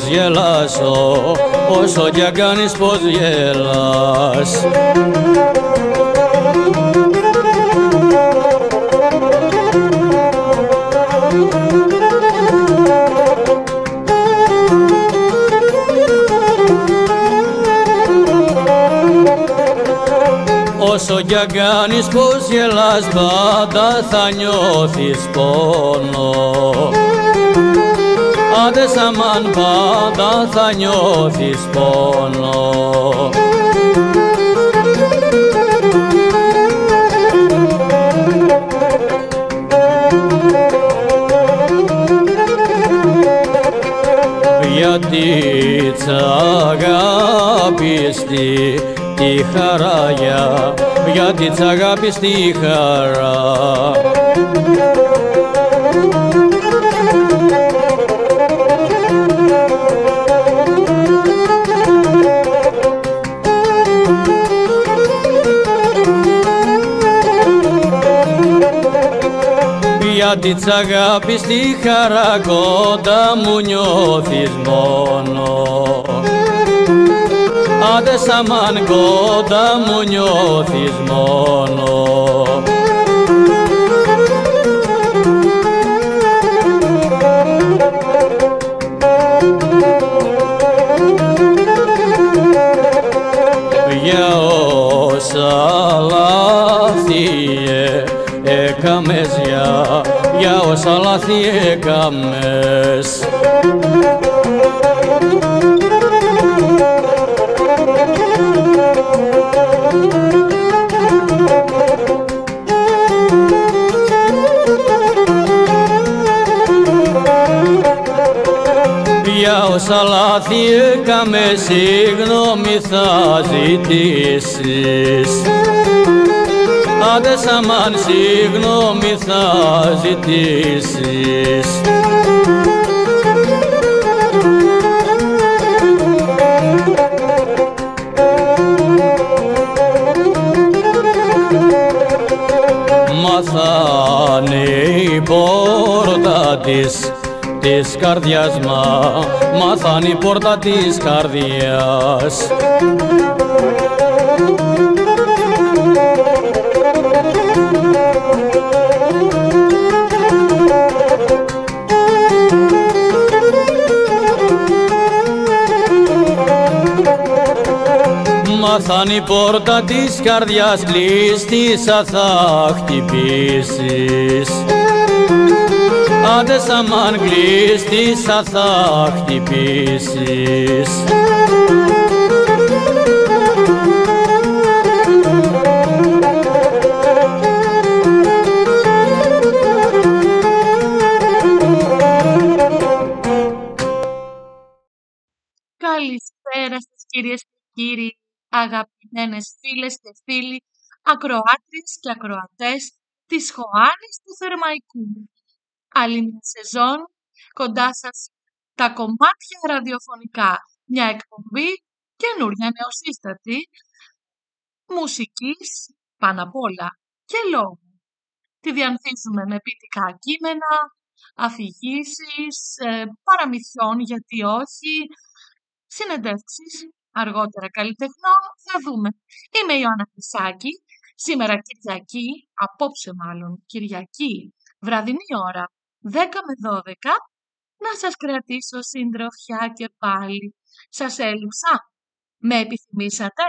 γελάσω, όσο κι αν κάνεις πως γελάς. Όσο κι αν κάνεις πως γελάς, πάντα θα νιώθεις πόνο. Άντε σαμάν, πάντα θα νιώθεις πόνο. Γιατί τ' αγάπης τη χαρά, γιατί τ' αγάπης τη χαρά. Γιατί τ' αγάπης τη χαρά, κοντά μου νιώθεις μόνο. Άντε σαμάν, κοντά μου νιώθεις μόνο. Για όσα λάθη έκαμες, για όσα λάθη έκαμες. Για όσα λάθη έκαμες, συγγνώμη θα ζητήσεις. Άντε σαμάν, συγγνώμη θα ζητήσεις. Μάθανε η πόρτα της καρδιάς, μάθανε η πόρτα της καρδιάς. Μάθανε η πόρτα της καρδιάς, κλείστησα θα χτυπήσεις. Άντε σαμάν, κλείστησα θα χτυπήσεις. Καλησπέρα σας κυρίες και κύριοι, αγαπημένες φίλες και φίλοι, ακροάτριες και ακροατές της Χωάνης του Θερμαϊκού. Άλλη μια σεζόν κοντά σας, τα κομμάτια ραδιοφωνικά, μια εκπομπή καινούρια νεοσύστατη, μουσικής πάνω απ' όλα και λόγου. Τη διανθίζουμε με ποιητικά κείμενα, αφηγήσεις, παραμυθιών γιατί όχι, συνεντεύξεις, αργότερα καλλιτεχνών, θα δούμε. Είμαι η Ιωάννα Χρυσάκη, σήμερα Κυριακή, απόψε μάλλον Κυριακή, βραδινή ώρα, 10 με 12, να σας κρατήσω συντροφιά και πάλι. Σας έλειψα? Με επιθυμήσατε?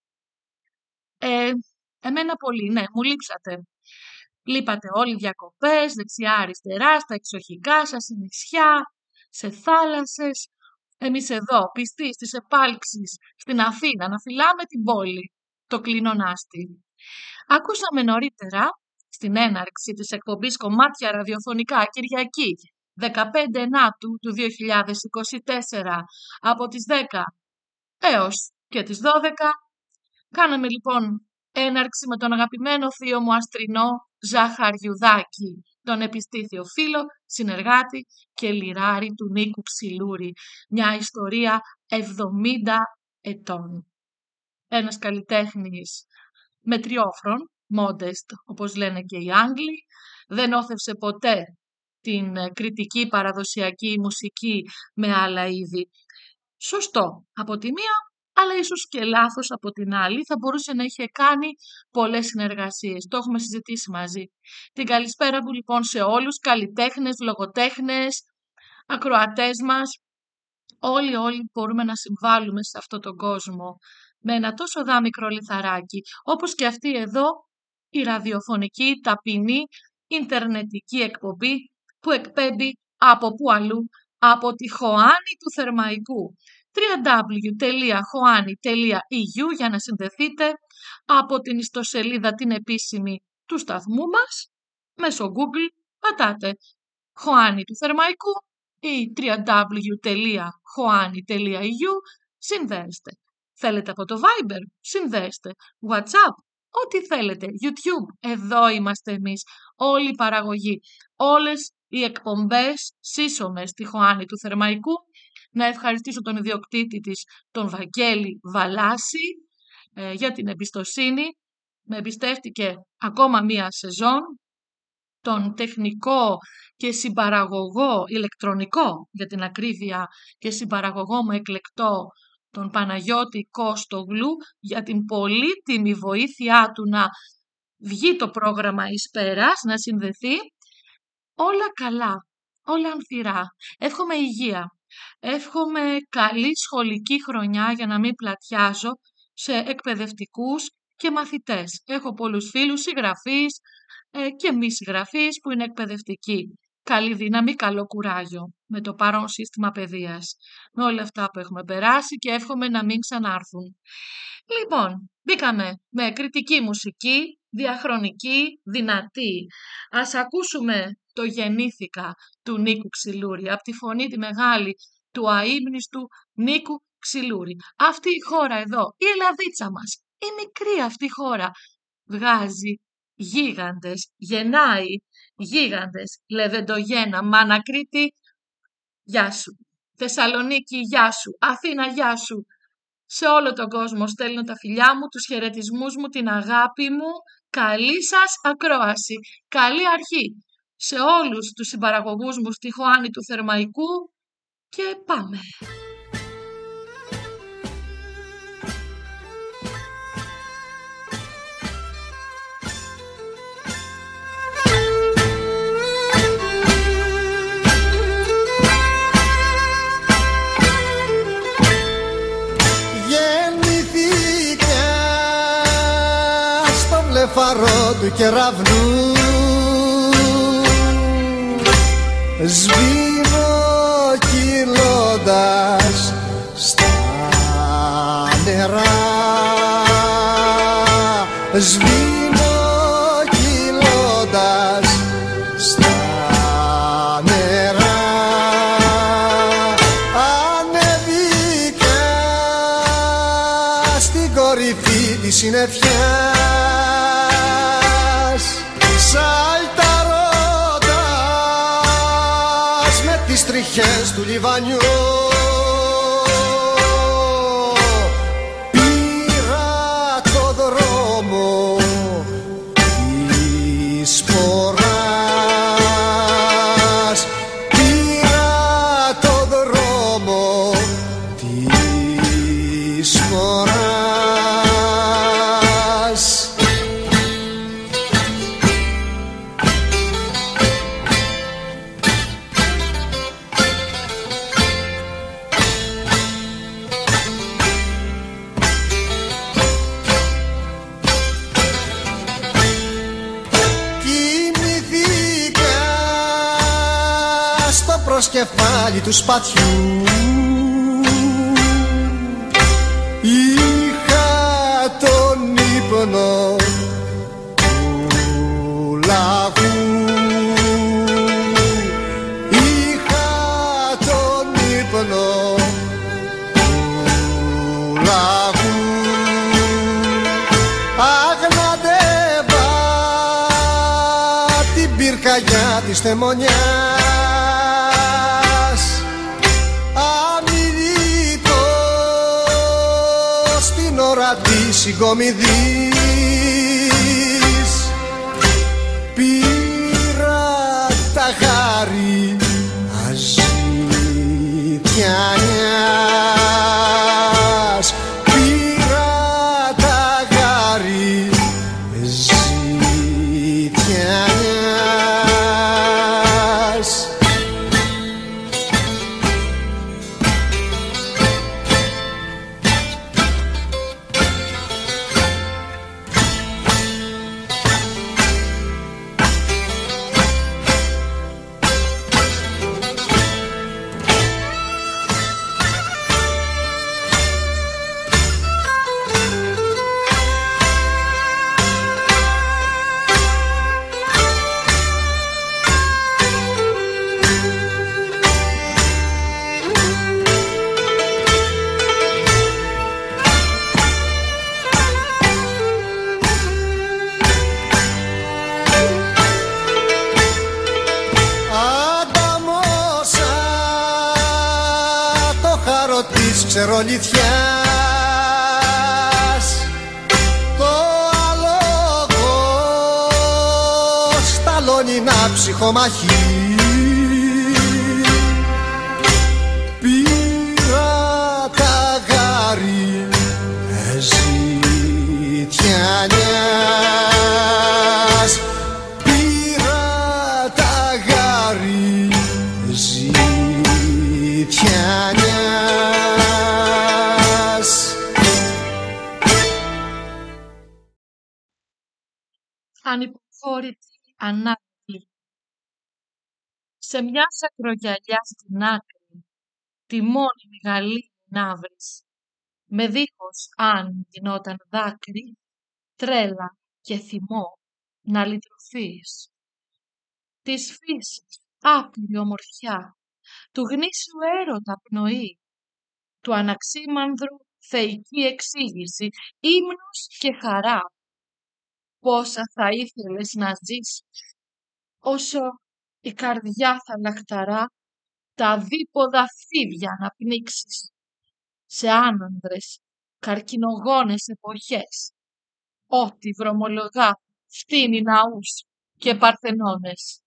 Εμένα πολύ, ναι, μου λείψατε. Λείπατε όλοι διακοπές, δεξιά αριστερά, στα εξοχικά σας, σε νησιά, σε θάλασσες. Εμείς εδώ, πιστοί στις επάλξεις, στην Αθήνα, να φυλάμε την πόλη, το κλεινονάστη. Ακούσαμε νωρίτερα, στην έναρξη της εκπομπής κομμάτια ραδιοφωνικά Κυριακή, 15 Ενάτου του 2024, από τις 10 έως και τις 12. Κάναμε λοιπόν έναρξη με τον αγαπημένο θείο μου αστρινό Ζαχαριουδάκη, τον επιστήθιο φίλο, συνεργάτη και λιράρι του Νίκου Ψιλούρη. Μια ιστορία 70 ετών. Ένας καλλιτέχνης μετριόφρον, modest, όπως λένε και οι Άγγλοι, δεν όθευσε ποτέ την κριτική παραδοσιακή μουσική με άλλα είδη. Σωστό από τη μία, αλλά ίσως και λάθος από την άλλη. Θα μπορούσε να είχε κάνει πολλές συνεργασίες. Το έχουμε συζητήσει μαζί. Την καλησπέρα μου λοιπόν σε όλους, καλλιτέχνες, λογοτέχνες, ακροατές μας. Όλοι μπορούμε να συμβάλλουμε σε αυτόν τον κόσμο με ένα τόσο δάμικρο λιθαράκι, όπως και αυτή εδώ η ραδιοφωνική, ταπεινή, ιντερνετική εκπομπή που εκπέμπει από πού αλλού, από τη Χωάνη του Θερμαϊκού. www.hoani.eu για να συνδεθείτε από την ιστοσελίδα την επίσημη του σταθμού μας. Μέσω Google πατάτε Χωάνη του Θερμαϊκού ή www.hoani.eu, συνδέεστε. Θέλετε από το Viber, συνδέεστε. WhatsApp, ό,τι θέλετε. YouTube, εδώ είμαστε εμείς. Όλη η παραγωγή, όλες οι εκπομπές σύσσωμες στη Χωάνη του Θερμαϊκού. Να ευχαριστήσω τον ιδιοκτήτη της, τον Βαγγέλη Βαλάση, για την εμπιστοσύνη. Με εμπιστεύτηκε ακόμα μία σεζόν. Τον τεχνικό και συμπαραγωγό, ηλεκτρονικό για την ακρίβεια, και συμπαραγωγό μου εκλεκτό, τον Παναγιώτη Κώστογλου, για την πολύτιμη βοήθειά του να βγει το πρόγραμμα εις πέρας, να συνδεθεί. Όλα καλά, όλα ανθυρά. Εύχομαι υγεία. Εύχομαι καλή σχολική χρονιά για να μην πλατιάζω σε εκπαιδευτικούς και μαθητές. Έχω πολλούς φίλους συγγραφείς και μη συγγραφείς που είναι εκπαιδευτικοί. Καλή δύναμη, καλό κουράγιο με το παρόν σύστημα παιδείας. Με όλα αυτά που έχουμε περάσει και εύχομαι να μην ξανάρθουν. Λοιπόν, μπήκαμε με κριτική μουσική, διαχρονική, δυνατή. Ας ακούσουμε το «Γεννήθηκα» του Νίκου Ξυλούρη, από τη φωνή τη μεγάλη του αείμνηστου Νίκου Ξυλούρη. Αυτή η χώρα εδώ, η Ελλαδίτσα μας, η μικρή αυτή χώρα, βγάζει γίγαντες, γεννάει γίγαντες. Λεβεντογένα, Μάνα Κρήτη, γεια σου. Θεσσαλονίκη, γεια σου. Αθήνα, γεια σου. Σε όλο τον κόσμο στέλνω τα φιλιά μου, τους χαιρετισμούς μου, την αγάπη μου. Καλή σας ακρόαση. Καλή αρχή σε όλους τους συμπαραγωγούς μου στη Χωάνη του Θερμαϊκού και πάμε. Φαρό του κεραυνού σβήνω κυλώντας στα νερά, σβήνω κυλώντας στα νερά. Ανέβηκα στην κορυφή της συννεφιάς, σαλταρώντας με τις τριχές του λιβανιού. Πήρα το δρόμο της φοράς, πήρα το δρόμο της φοράς. Κεφάλι του σπατιού είχα τον ύπνο του λαγού, είχα τον ύπνο του λαγού. Αγναντεύα την πυρκαγιά της θεμονιάς, της συγκομιδής. Πήρα τα χάρη ολιθιάς. Το άλογο σταλώνει να ψυχομαχεί. Πήρα τα γάρι ζητιάνιας. Πήρα τα γάρι ζητιάνιας. Ανυποχώρητη ανάγκη. Σε μια σακρογιαλιά στην άκρη, τη μόνη γαλήνη να βρεις, με δίχως αν γινόταν δάκρυ, τρέλα και θυμό να λυτρωθείς. Της φύσης άπειρη ομορφιά, του γνήσιου έρωτα πνοή, του αναξίμανδρου θεϊκή εξήγηση, ύμνος και χαρά. Πόσα θα ήθελες να ζήσεις, όσο η καρδιά θα λαχταρά, τα δίποδα φίδια να πνίξεις, σε άνανδρες, καρκινογόνες εποχές, ό,τι βρωμολογά φτύνει ναούς και παρθενώνες.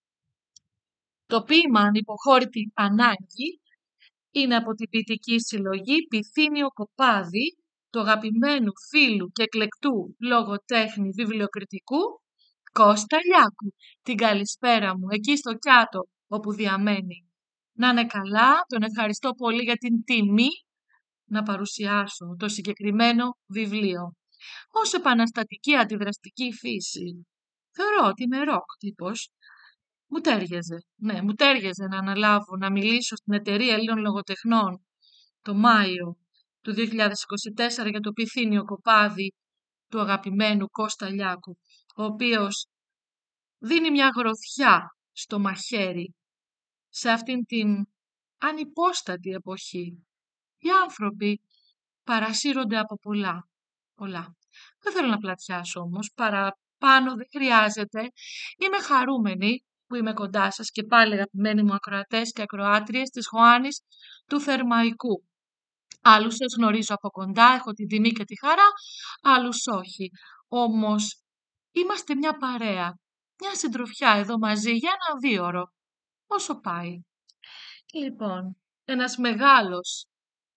Το ποίημα «Ανυποχώρητη ανάγκη» είναι από την ποιητική συλλογή Πυθύνιο Κοπάδι, του αγαπημένου φίλου και εκλεκτού λογοτέχνη βιβλιοκριτικού Κώστα Λιάκου. Την καλησπέρα μου εκεί στο Κιάτο όπου διαμένει. Να είναι καλά, τον ευχαριστώ πολύ για την τιμή να παρουσιάσω το συγκεκριμένο βιβλίο. Ως επαναστατική αντιδραστική φύση, θεωρώ ότι είμαι ροκ τύπος. Μου τέριαζε, ναι, μου τέριαζε να αναλάβω να μιλήσω στην Εταιρεία Ελλήνων Λογοτεχνών το Μάιο του 2024 για το Πυθύνιο Κοπάδι του αγαπημένου Κώστα Λιάκου, ο οποίος δίνει μια γροθιά στο μαχαίρι σε αυτήν την ανυπόστατη εποχή. Οι άνθρωποι παρασύρονται από πολλά. Δεν θέλω να πλατιάσω όμως, παραπάνω δεν χρειάζεται. Είμαι χαρούμενη που είμαι κοντά σας και πάλι αγαπημένοι μου ακροατές και ακροάτριες της Χωάνης του Θερμαϊκού. Άλλους σας γνωρίζω από κοντά, έχω την τιμή και τη χαρά, άλλους όχι. Όμως είμαστε μια παρέα, μια συντροφιά εδώ μαζί για ένα δίωρο, όσο πάει. Λοιπόν, ένας μεγάλος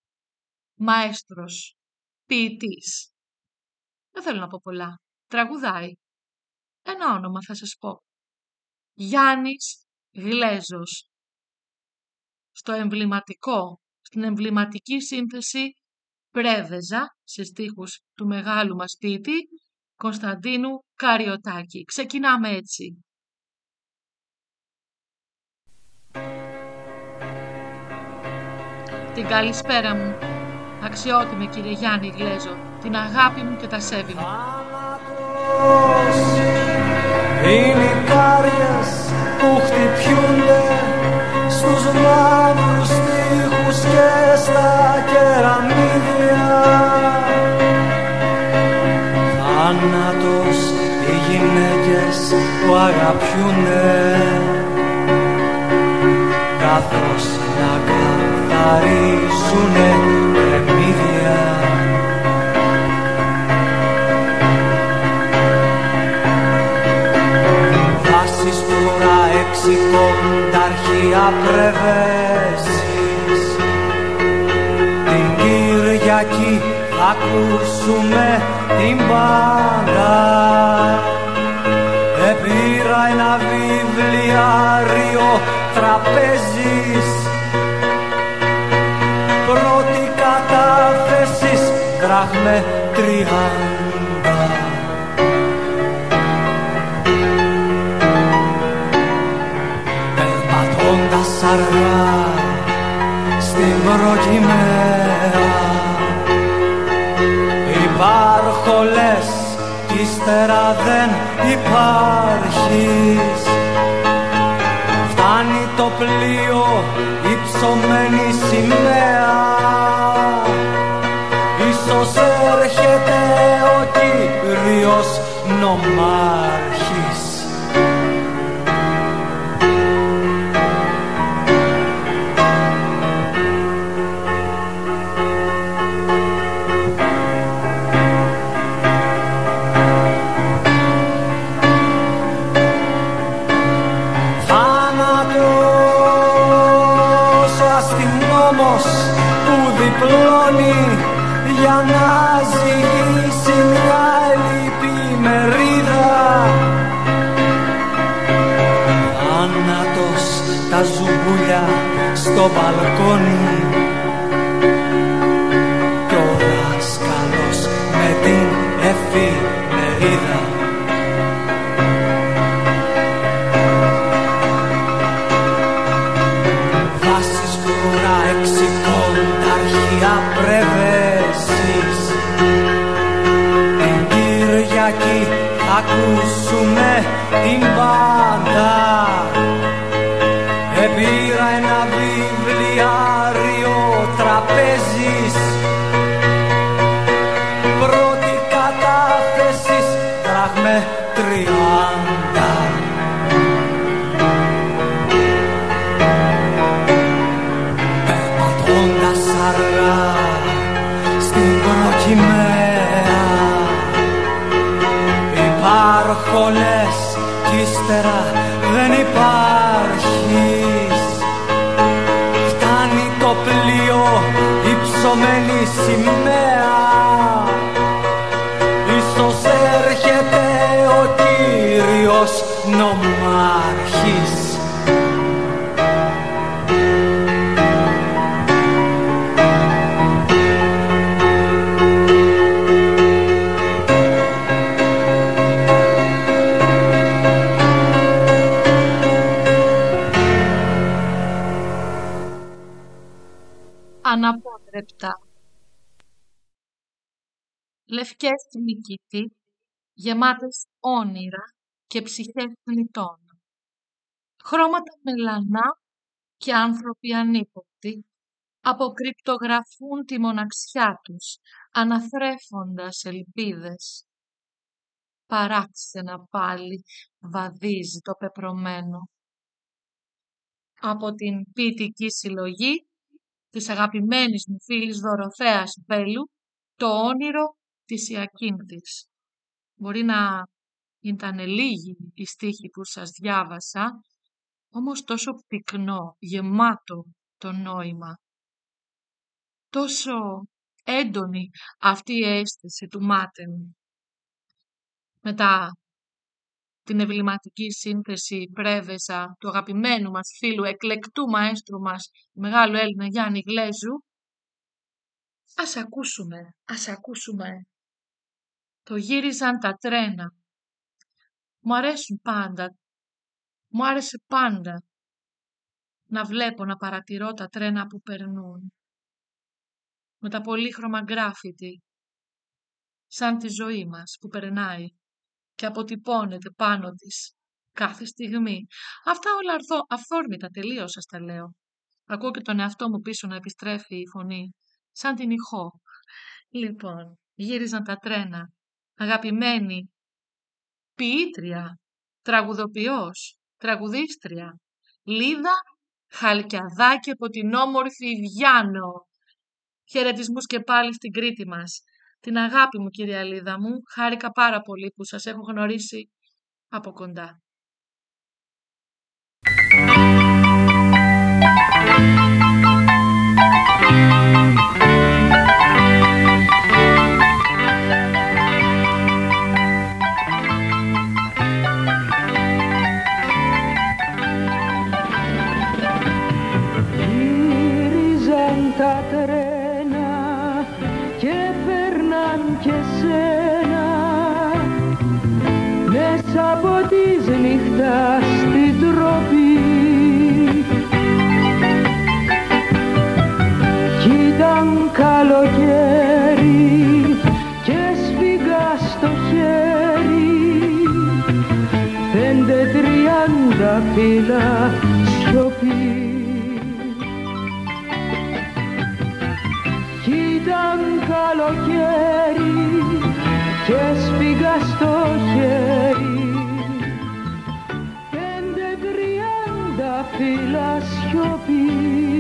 μαέστρος, ποιητής, δεν θέλω να πω πολλά, τραγουδάει. Ένα όνομα θα σας πω. Γιάννης Γλέζος. Στην εμβληματική σύνθεση Πρέβεζα, σε στίχους του μεγάλου μας ποιητή Κωνσταντίνου Καριωτάκη. Ξεκινάμε έτσι. Την καλησπέρα μου, αξιότιμε κύριε Γιάννη Γλέζο, την αγάπη μου και τα σέβη μου. Είναι οι κάριες που χτυπιούνται στους μαύρους τοίχους και στα κεραμίδια. Θάνατος οι γυναίκες που αγαπιούνται, καθώς να καθαρίζουνε κρεμμύδια. Κοντάρχια πρεβέσεις, την Κυριακή θα ακούσουμε την μπάντα. Επήρα ένα βιβλιάριο τραπέζις, πρώτη κατάθεσης δράχμε 30. Αργά στην προκυμαία υπάρχω λες κι ύστερα δεν υπάρχεις. Φτάνει το πλοίο υψωμένη σημαία, ίσως έρχεται ο Κύριος νομάρχης. μπαλκόνι κι ο δάσκαλος με την εφημερίδα. Βάσεις φρουρά εξικών τα αρχεία πρεβέσεις. Την Κυριακή θα ακούσουμε την μπάντα. Επήρα ένα βιβλιάριο τραπέζης. Πρώτη κατάθεσης δραχμέ 30. Περπατώντας αργά στην προκυμαία, υπάρχω λες κι ύστερα δεν υπάρχεις. Φτάνει το πλοίο, υψωμένη σημαία, ίσως έρχεται ο κύριος νομάρχης. Αναπότρεπτα. Λευκές νικητοί, γεμάτες όνειρα και ψυχές θνητών. Χρώματα μελανά και άνθρωποι ανύποπτοι αποκρυπτογραφούν τη μοναξιά τους, αναθρέφοντας ελπίδες. Παράξενα πάλι βαδίζει το πεπρωμένο. Από την ποιητική συλλογή της αγαπημένης μου φίλης Δωροθέας Μπέλου, το όνειρο της Ιακίνθης. Μπορεί να ήταν λίγοι οι στίχοι που σας διάβασα, όμως τόσο πυκνό, γεμάτο το νόημα. Τόσο έντονη αυτή η αίσθηση του Μάτεμ. Μετά την εμβληματική σύνθεση πρέβεζα του αγαπημένου μας φίλου, εκλεκτού μαέστρου μας, μεγάλου Έλληνα Γιάννη Γλέζου, ας ακούσουμε. Το γύριζαν τα τρένα. Μου άρεσε πάντα να βλέπω, να παρατηρώ τα τρένα που περνούν. Με τα πολύχρωμα γκράφιτι, σαν τη ζωή μας που περνάει και αποτυπώνεται πάνω της κάθε στιγμή. Αυτά όλα αυθόρμητα τελείως σας τα λέω. Ακούω και τον εαυτό μου πίσω να επιστρέφει η φωνή, σαν την ηχό. Λοιπόν, γύριζαν τα τρένα. Αγαπημένη ποιήτρια, τραγουδοποιός, τραγουδίστρια, Λίδα Χαλκιαδάκη από την όμορφη Βιάνο. Χαιρετισμούς και πάλι στην Κρήτη μας. Την αγάπη μου, κυρία Λίδα μου, χάρηκα πάρα πολύ που σας έχω γνωρίσει από κοντά. Γύριζαν τα τρένα και φέρναν και σένα μέσα από τις νύχτας στην τροπή. Κι ήταν καλοκαίρι και σφίγγα στο χέρι 5-30 φύλλα σιωπή. Κι ήταν καλοκαίρι και σφίγγα στο χέρι 5-30 φύλλα σιωπή.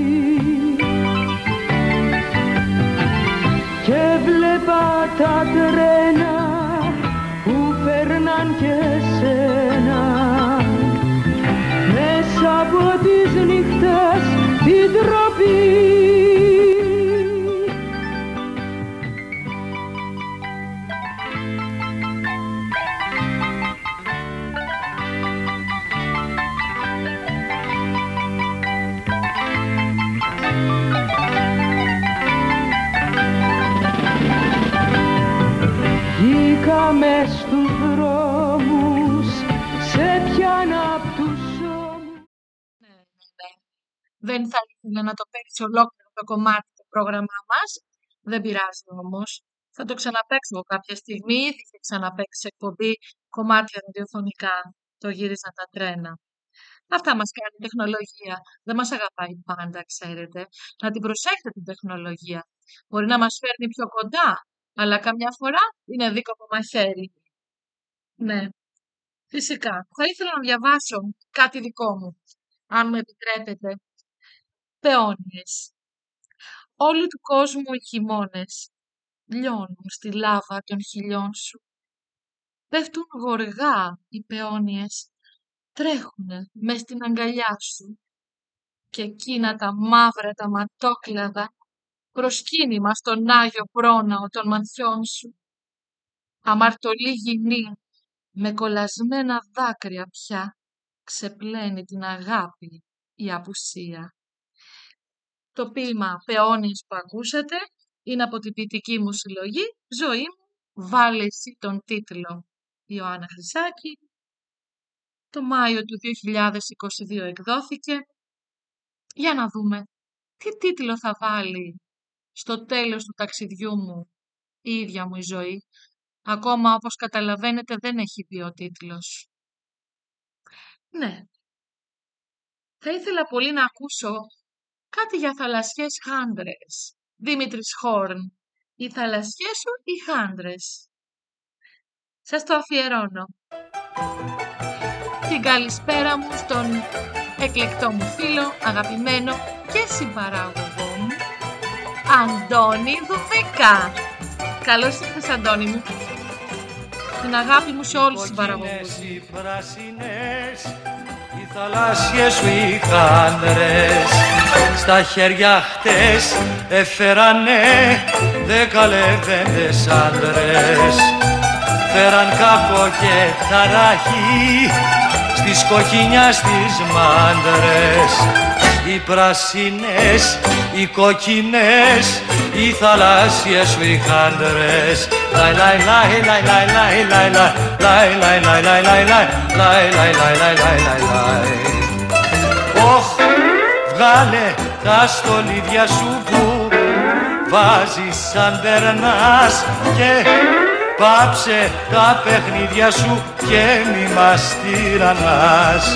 Και βλέπα τα τρένα που φέρναν και σένα μέσα από τις νύχτες την τροπή. βρήκα μες στους δρόμους, σε πιάνα απ' τους ώμους. Ναι. Δεν θα ήθελα να το παίξει ολόκληρο το κομμάτι το πρόγραμμά μας. Δεν πειράζει όμως. Θα το ξαναπαίξω κάποια στιγμή. Ήδη είχε ξαναπαίξει εκπομπή κομμάτια ραδιοφωνικά. Το γύριζαν τα τρένα. Αυτά μας κάνει η τεχνολογία. Δεν μας αγαπάει πάντα, ξέρετε. Να την προσέχετε την τεχνολογία. Μπορεί να μας φέρνει πιο κοντά, αλλά καμιά φορά είναι δίκοπο μαχαίρι. Ναι, φυσικά. Θα ήθελα να διαβάσω κάτι δικό μου, αν μου επιτρέπετε. Πεόνιες. Όλου του κόσμου οι χειμώνες λιώνουν στη λάβα των χιλιών σου. Πέφτουν γοργά οι πεόνιες, τρέχουνε μες στην αγκαλιά σου. Και εκείνα τα μαύρα τα ματόκλαδα προσκύνημα στον Άγιο Πρόναο των ματιών σου. Αμαρτωλή γυνή με κολλασμένα δάκρυα πια ξεπλένει την αγάπη η απουσία. Το ποίημα «Πεόνιες» που ακούσατε είναι από την ποιητική μου συλλογή «Ζωή μου, βάλε εσύ τον τίτλο». Ιωάννα Χρυσάκη. Το Μάιο του 2022 εκδόθηκε. Για να δούμε τι τίτλο θα βάλει στο τέλος του ταξιδιού μου η ίδια μου η ζωή. Ακόμα, όπως καταλαβαίνετε, δεν έχει πει ο τίτλος. Ναι. Θα ήθελα πολύ να ακούσω κάτι για θαλασσιές χάντρες. Δήμητρης Χόρν. Οι θαλασσιές σου ή χάντρες. Σας το αφιερώνω. Την καλησπέρα μου στον εκλεκτό μου φίλο, αγαπημένο και συμπαράγωγό μου, Αντώνη Δουβίκα. Καλώς ήρθες, Αντώνη μου. Την αγάπη μου σε όλους τους συμπαραγωγούς. Οι πράσινες, οι θαλάσσιες σου οι χάντρες, στα χέρια χτες έφερανε 10 λεβέντες άντρες. Φέραν κάκο και ταράχη στις κοκκινιά στις μάντρες. Οι πράσινες, οι κόκκινες, οι θαλάσσιες σου οι χάντρες. Λαϊ λαϊ λαϊ λαϊ λαϊ λαϊ λαϊ λαϊ λαϊ λαϊ λαϊ λαϊ λαϊ λαϊ λαϊ λαϊ λαϊ λαϊ λαϊ. Ωχ, βγάλε τα στολίδια σου που βάζεις σαν περνάς και πάψε τα παιχνίδια σου και μη μας τυραννάς.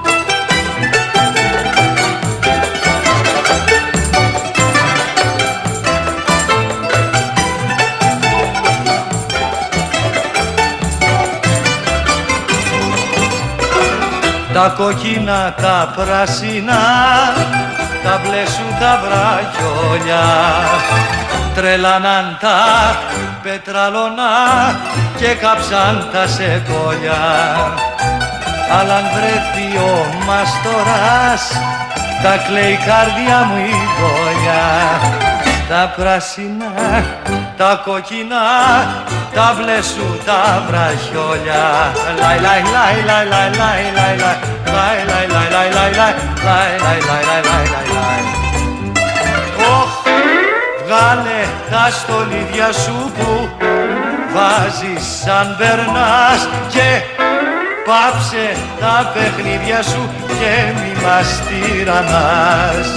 Τα κόκκινα, τα πράσινα, τα μπλε σου τα βραχιόλια τρελάναν τα πετραλώνα και κάψαν τα σεκόλια. Αλλά αν βρεθεί ο μαστοράς, τα κλαίει η καρδιά μου η γόλια. Τα πράσινα, τα κόκκινα, τα μπλε σου τα βραχιόλια. Λαϊ λαϊ λαϊ λαϊ λαϊ λαϊ λαϊ λαϊ λαϊ λαϊ λαϊ λαϊ λαϊ λαϊ λαϊ λαϊ λαϊ λαϊ. Ωχ, βγάλε τα στολίδια σου που βάζεις σαν περνάς και πάψε τα παιχνίδια σου και μη μας τυραννάς.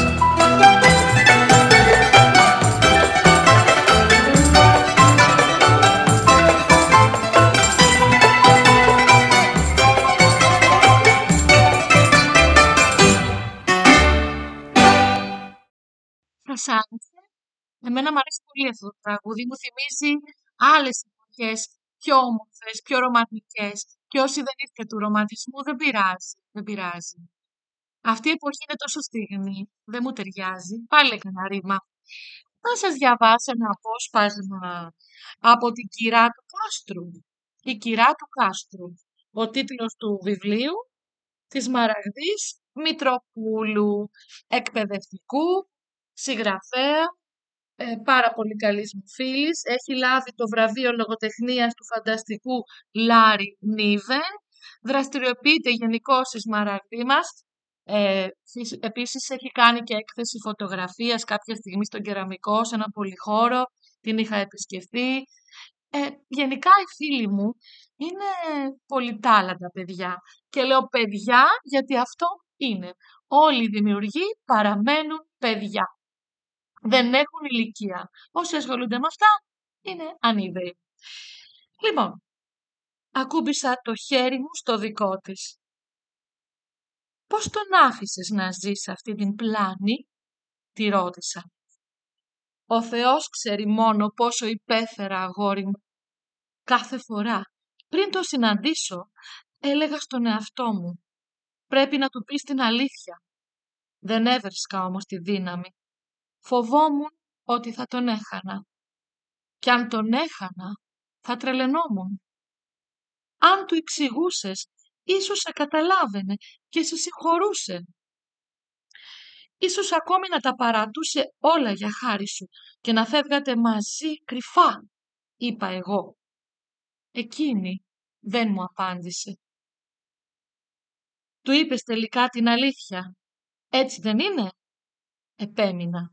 Σας άρεσε? Εμένα μου αρέσει πολύ αυτό το τραγούδι. Μου θυμίζει άλλες εποχές, πιο όμορφες, πιο ρομαντικές. Και όσοι δεν ήρθε του ρομαντισμού, δεν πειράζει. Δεν πειράζει. Αυτή η εποχή είναι τόσο στιγμή. Δεν μου ταιριάζει. Πάλι έκανα ρήμα. Να σας διαβάσω ένα απόσπασμα από την Κυρά του Κάστρου. Η Κυρά του Κάστρου. Ο τίτλος του βιβλίου της Μαραγδής Μητροπούλου, εκπαιδευτικού, συγγραφέα, πάρα πολύ καλής μου φίλης. Έχει λάβει το βραβείο λογοτεχνίας του φανταστικού Λάρι Νίβεν. Δραστηριοποιείται γενικώς στη Σμαραγδή μας. Επίσης έχει κάνει και έκθεση φωτογραφίας κάποια στιγμή στον Κεραμικό, σε ένα πολυχώρο. Την είχα επισκεφτεί. Γενικά οι φίλοι μου είναι πολυτάλαντα παιδιά. Και λέω παιδιά γιατί αυτό είναι. Όλοι οι δημιουργοί παραμένουν παιδιά. Δεν έχουν ηλικία. Όσοι ασχολούνται με αυτά είναι ανίδεοι. Λοιπόν, ακούμπησα το χέρι μου στο δικό της. «Πώς τον άφησες να ζει σε αυτή την πλάνη?» τη ρώτησα. «Ο Θεός ξέρει μόνο πόσο υπέφερα, αγόρι μου. Κάθε φορά πριν το συναντήσω έλεγα στον εαυτό μου πρέπει να του πεις την αλήθεια. Δεν έβρισκα όμως τη δύναμη. Φοβόμουν ότι θα τον έχανα. Κι αν τον έχανα θα τρελαινόμουν. Αν του εξηγούσες, ίσως σε καταλάβαινε και σε συγχωρούσε. Ίσως ακόμη να τα παρατούσε όλα για χάρη σου και να φεύγατε μαζί κρυφά», είπα εγώ. Εκείνη δεν μου απάντησε. «Του είπες τελικά την αλήθεια, έτσι δεν είναι?» επέμεινα.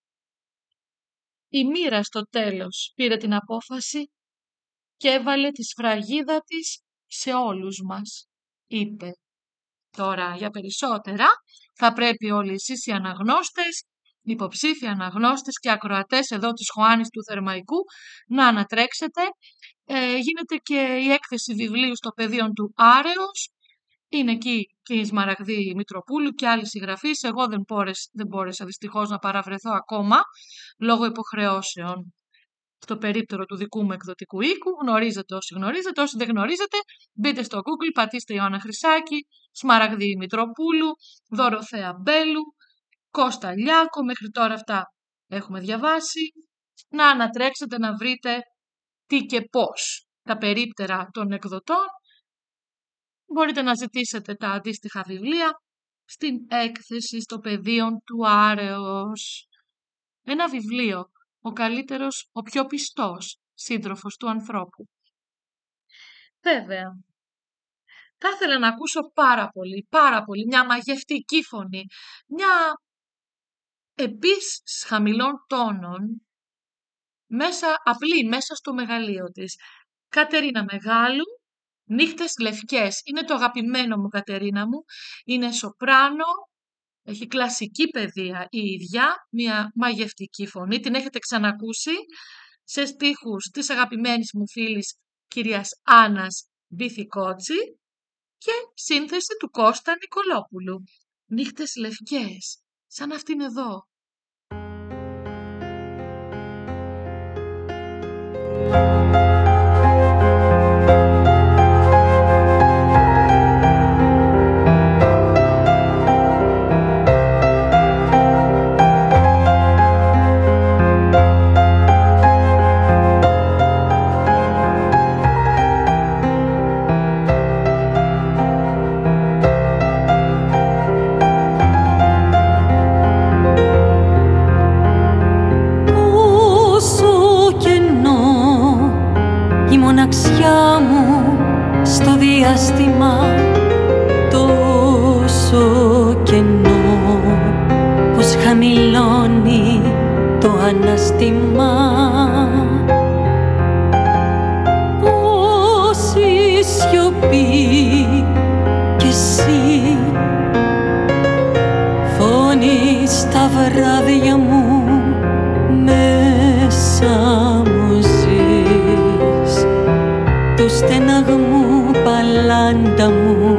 Η μοίρα στο τέλος πήρε την απόφαση και έβαλε τη σφραγίδα της σε όλους μας, είπε. Τώρα για περισσότερα θα πρέπει όλοι εσείς οι αναγνώστες, υποψήφιοι αναγνώστες και ακροατές εδώ της Χωάνης του Θερμαϊκού να ανατρέξετε. Γίνεται και η έκθεση βιβλίου στο πεδίο του Άρεος. Είναι εκεί και η Σμαραγδή Μητροπούλου και άλλοι συγγραφείς. Εγώ δεν μπόρεσα δυστυχώς να παραβρεθώ ακόμα λόγω υποχρεώσεων στο περίπτερο του δικού μου εκδοτικού οίκου. Γνωρίζετε όσοι γνωρίζετε, όσοι δεν γνωρίζετε, μπείτε στο Google, πατήστε Ιωάννα Χρυσάκη, Σμαραγδή Μητροπούλου, Δωροθέα Μπέλου, Κώστα Λιάκο, μέχρι τώρα αυτά έχουμε διαβάσει. Να ανατρέξετε να βρείτε τι και πώς τα περίπτερα των εκδοτών. Μπορείτε να ζητήσετε τα αντίστοιχα βιβλία στην έκθεση στο πεδίο του Άρεος. Ένα βιβλίο, ο καλύτερος, ο πιο πιστός σύντροφος του ανθρώπου. Βέβαια, θα ήθελα να ακούσω πάρα πολύ μια μαγευτική φωνή, μια επίσης χαμηλών τόνων, απλή μέσα στο μεγαλείο της. Κατερίνα Μεγάλου, «Νύχτες λευκές». Είναι το αγαπημένο μου, Κατερίνα μου. Είναι σοπράνο, έχει κλασική παιδεία η ίδια, μια μαγευτική φωνή. Την έχετε ξανακούσει σε στίχους της αγαπημένης μου φίλης κυρίας Άννας Μπιθικότσι και σύνθεση του Κώστα Νικολόπουλου. «Νύχτες λευκές», σαν αυτήν εδώ. Στο διάστημα τόσο κενό, πως χαμηλώνει το ανάστημα. Πόση σιωπή κι εσύ φωνή στα βράδια μου, μέσα μου ζεις του στεναγμού παλάντα μου.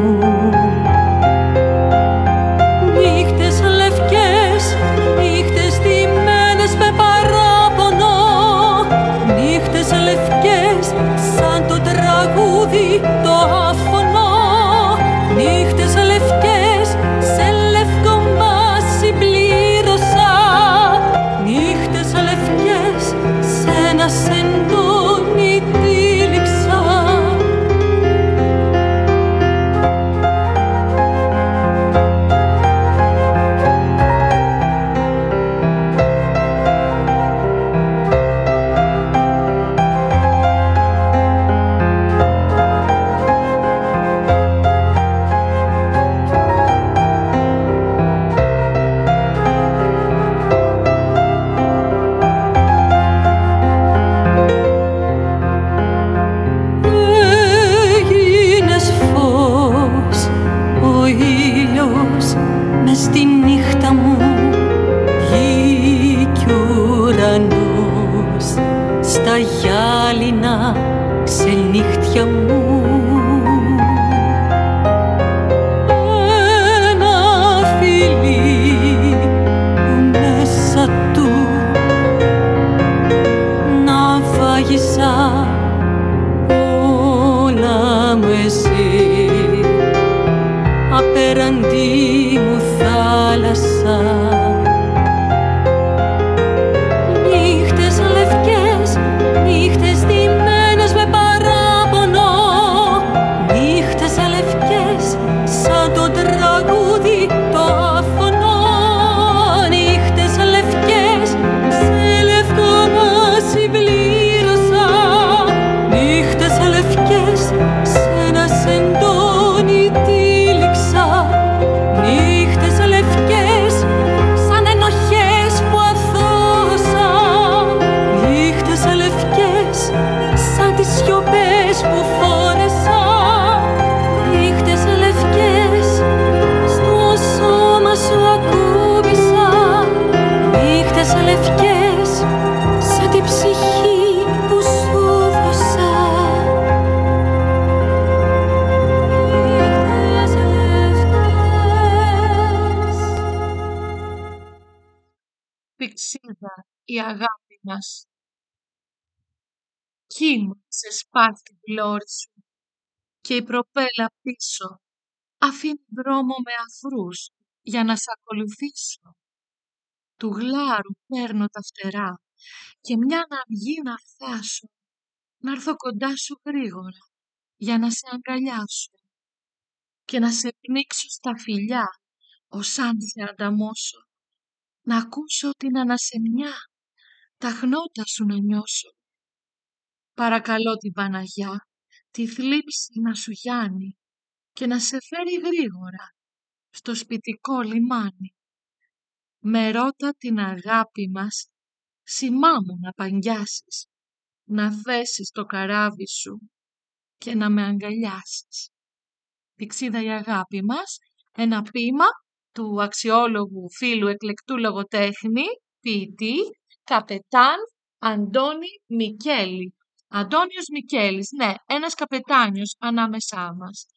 Νύχτες λευκές, νύχτες στημένες με παράπονο, νύχτες λευκές σαν το τραγούδι το άφωνο, νύχτες λευκές σε λευκό μάσι πλήρωσα, νύχτες λευκές σε ένα σεντόνι τύλιξα. μες στη νύχτα μου γη κι ουρανός, στα γυάλινα ξενύχτια μου. Ένα φιλί που μέσα του να βάγισα όλα μου εσύ, απέραντη μου θάλασσα. Νύχτες λευκές, νύχτες ντυμένες με παράπονο, νύχτες λευκές σαν το τραγούδι το άφωνο, νύχτες λευκές σε λευκό να συμπλήρωσα, νύχτες λευκές σε ένα σεντόνι τύλιξα, νύχτες λευκές σαν ενοχές που αθώωσα, νύχτες λευκές σαν τις σιωπές που φόρεσα, νύχτες λευκές στο σώμα σου ακούμπησα, νύχτες λευκές σαν την ψυχή που σου δώσα. Νύχτες λευκές. Πηξίδα, η αγάπη μας. Κύμα σε σπάθη την πλώρη σου και η προπέλα πίσω αφήνει δρόμο με αφρούς για να σ' ακολουθήσω. Του γλάρου παίρνω τα φτερά και μια αυγή να φτάσω, να έρθω κοντά σου γρήγορα για να σε αγκαλιάσω και να σε πνίξω στα φιλιά ως αν σε ανταμώσω, να ακούσω την ανασεμιά, τα χνότα σου να νιώσω. Παρακαλώ την Παναγιά, τη θλίψη να σου γιάνει και να σε φέρει γρήγορα στο σπιτικό λιμάνι. Με ρώτα την αγάπη μας, σημά μου να παγιάσεις, να θέσεις το καράβι σου και να με αγκαλιάσεις. Πηξίδα, η αγάπη μας, ένα ποίημα του αξιόλογου φίλου εκλεκτού λογοτέχνη, ποιητή, καπετάν Αντώνη Μικέλη. Αντώνιος Μικέλης, ναι, ένας καπετάνιος ανάμεσά μας.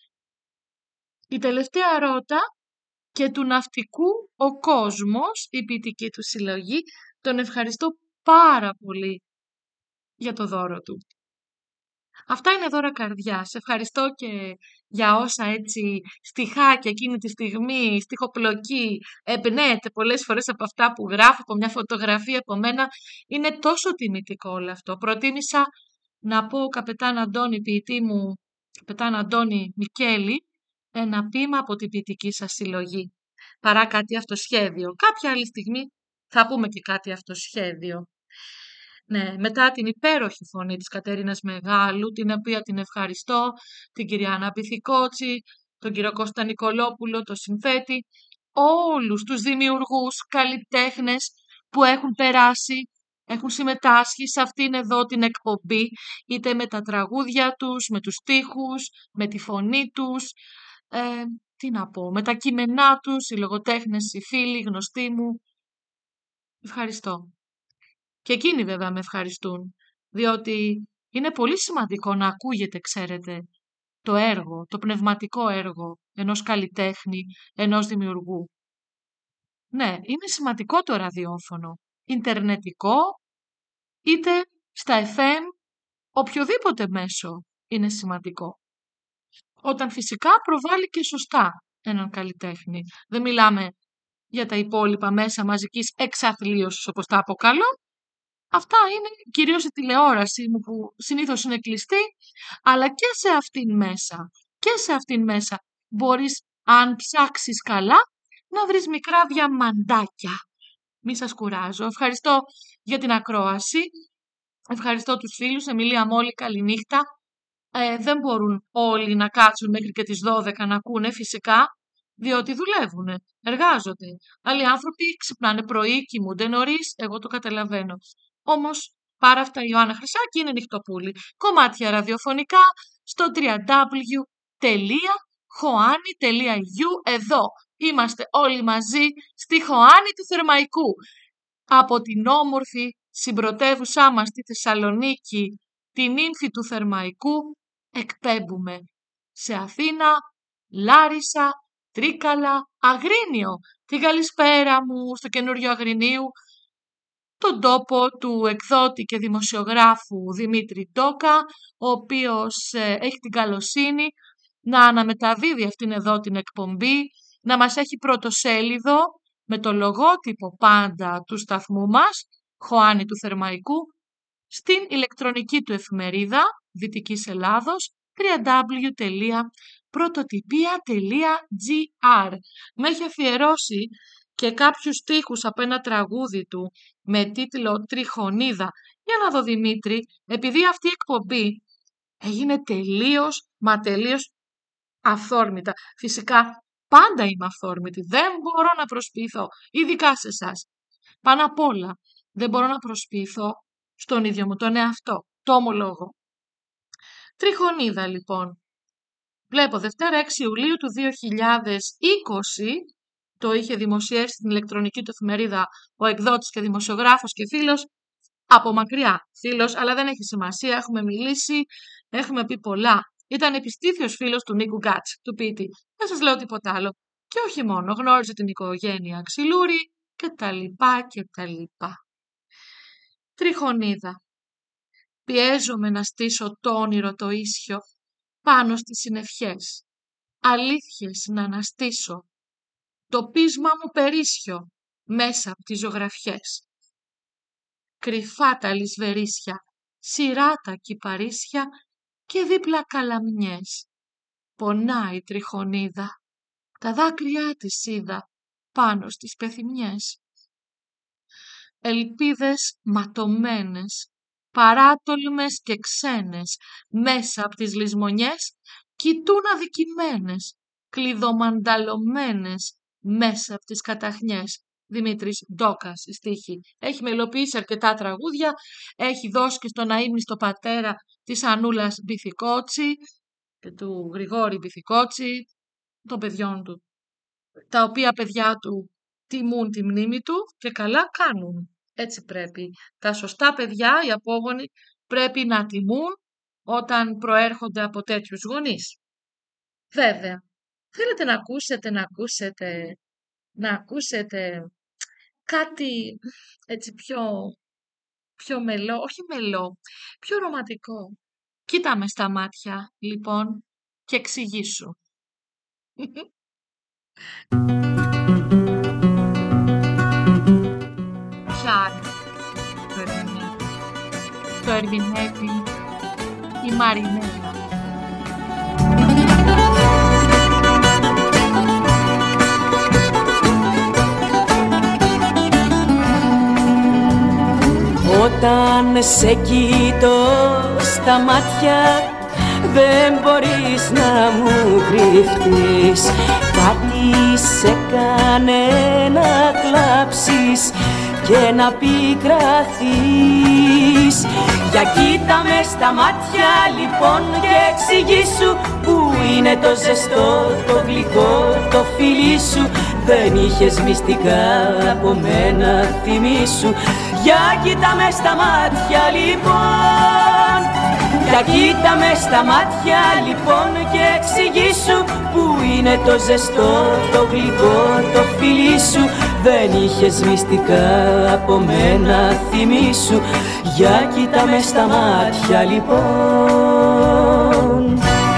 Η τελευταία ρότα και του ναυτικού ο κόσμος, η ποιητική του συλλογή. Τον ευχαριστώ πάρα πολύ για το δώρο του. Αυτά είναι δώρα καρδιάς. Ευχαριστώ και για όσα έτσι στιχάκια εκείνη τη στιγμή, στιχοπλοκή, εμπνέεται πολλές φορές από αυτά που γράφω, από μια φωτογραφία από μένα. Είναι τόσο τιμητικό όλο αυτό. Προτίμησα να πω καπετάν Αντώνη, ποιητή μου, καπετάν Αντώνη Μικέλη, ένα ποίημα από την ποιητική σας συλλογή, παρά κάτι αυτοσχέδιο. Κάποια άλλη στιγμή θα πούμε και κάτι αυτοσχέδιο. Ναι, μετά την υπέροχη φωνή της Κατερίνας Μεγάλου, την οποία την ευχαριστώ, την κυρία Άννα Πυθικότσι, τον κύριο Κώστα Νικολόπουλο, τον συνθέτη, όλους τους δημιουργούς, καλλιτέχνες που έχουν περάσει, έχουν συμμετάσχει σε αυτήν εδώ την εκπομπή, είτε με τα τραγούδια τους, με τους στίχους, με τη φωνή τους, τι να πω, με τα κείμενά τους, οι λογοτέχνες, οι φίλοι, οι γνωστοί μου. Ευχαριστώ. Και εκείνοι βέβαια με ευχαριστούν, διότι είναι πολύ σημαντικό να ακούγεται, ξέρετε, το έργο, το πνευματικό έργο ενός καλλιτέχνη, ενός δημιουργού. Ναι, είναι σημαντικό το ραδιόφωνο, ιντερνετικό, είτε στα FM, οποιοδήποτε μέσο είναι σημαντικό. Όταν φυσικά προβάλλει και σωστά έναν καλλιτέχνη. Δεν μιλάμε για τα υπόλοιπα μέσα μαζικής εξαθλίωσης, όπως τα αποκαλώ. Αυτά είναι κυρίως η τηλεόραση μου που συνήθως είναι κλειστή, αλλά και σε αυτήν μέσα μπορείς, αν ψάξεις καλά, να βρεις μικρά διαμαντάκια. Μη σας κουράζω. Ευχαριστώ για την ακρόαση. Ευχαριστώ τους φίλους. Εμιλία Μόλι, καληνύχτα. Δεν μπορούν όλοι να κάτσουν μέχρι και τις 12 να ακούνε φυσικά, διότι δουλεύουν, εργάζονται. Άλλοι άνθρωποι ξυπνάνε πρωί, κοιμούνται νωρίς, εγώ το καταλαβαίνω. Όμως, πάρα αυτά η Ιωάννα Χρυσάκη είναι νυχτοπούλη. Κομμάτια ραδιοφωνικά στο www.hoani.eu. Εδώ Είμαστε όλοι μαζί στη Χωάνη του Θερμαϊκού. Από την όμορφη συμπρωτεύουσά μας στη Θεσσαλονίκη, την ύμφη του Θερμαϊκού, εκπέμπουμε σε Αθήνα, Λάρισα, Τρίκαλα, Αγρίνιο. Την καλησπέρα μου στο καινούριο Αγρινίου, τον τόπο του εκδότη και δημοσιογράφου Δημήτρη Ντόκα, ο οποίος έχει την καλοσύνη να αναμεταδίδει αυτήν εδώ την εκπομπή, να μας έχει πρωτοσέλιδο με το λογότυπο πάντα του σταθμού μας, Χωάνη του Θερμαϊκού, στην ηλεκτρονική του εφημερίδα Δυτικής Ελλάδος, www.prototipia.gr. Με έχει αφιερώσει και κάποιους στίχους από ένα τραγούδι του με τίτλο «Τριχονίδα». Για να δω, Δημήτρη, επειδή αυτή η εκπομπή έγινε τελείως αυθόρμητα. Φυσικά πάντα είμαι αυθόρμητη, δεν μπορώ να προσποιηθώ, ειδικά σε εσάς. Πάνω απ' όλα δεν μπορώ να προσποιηθώ στον ίδιο μου τον εαυτό, το ομολόγω. Τριχονίδα λοιπόν. Βλέπω Δευτέρα 6 Ιουλίου του 2020, το είχε δημοσιεύσει στην ηλεκτρονική του εφημερίδα ο εκδότης και δημοσιογράφος και φίλος, από μακριά φίλος, αλλά δεν έχει σημασία, έχουμε μιλήσει, έχουμε πει πολλά. Ήταν επιστήθιος φίλος του Νίκου Γκάτς, του ποιητή. Δεν σας λέω τίποτα άλλο. Και όχι μόνο, γνώριζε την οικογένεια Ξυλούρη και τα λοιπά και τα λοιπά. Τριχονίδα. Πιέζομαι να στήσω το όνειρο το ίσιο πάνω στις συνευχές. Αλήθειες να αναστήσω. Το πείσμα μου περίσσιο μέσα από τις ζωγραφιές. Κρυφά τα λησβερίσια, σειρά τα κυπαρίσια και δίπλα καλαμιές. Πονάει η τριχονίδα, τα δάκρυά της είδα πάνω στις πεθυμιές. Ελπίδες ματωμένες, παράτολμες και ξένες, μέσα από τις λησμονιές κοιτούν αδικημένες, κλειδομανταλωμένες, μέσα από τις καταχνιές. Δημήτρης Ντόκας, η στίχη. Έχει μελοποιήσει αρκετά τραγούδια, έχει δώσει και στον αείμνηστο πατέρα της Ανούλας Μπιθικότσι και του Γρηγόρη Μπιθικότσι, των παιδιών του, τα οποία παιδιά του τιμούν τη μνήμη του και καλά κάνουν. Έτσι πρέπει. Τα σωστά παιδιά, οι απόγονοι, πρέπει να τιμούν όταν προέρχονται από τέτοιους γονείς. Βέβαια, θέλετε να ακούσετε κάτι έτσι πιο μελό, όχι μελό, πιο ρομαντικό. Κοίτα με στα μάτια, λοιπόν, και εξηγήσου. Ποια το ερμηνεύει η Μαρινέλα. Όταν σε κοιτώ στα μάτια δεν μπορείς να μου κρυφτείς. Κάτι σε κάνε να κλάψεις και να πικραθείς. Για κοίτα με στα μάτια λοιπόν και εξηγήσου που είναι το ζεστό, το γλυκό, το φιλί σου. Δεν είχες μυστικά από μένα, θυμήσου. Για κοίτα με στα μάτια λοιπόν, για κοίτα με στα μάτια λοιπόν και εξηγήσου που είναι το ζεστό, το γλυκό, το φιλί σου. Δεν είχες μυστικά από μένα, θυμήσου. Για κοίτα με στα μάτια λοιπόν.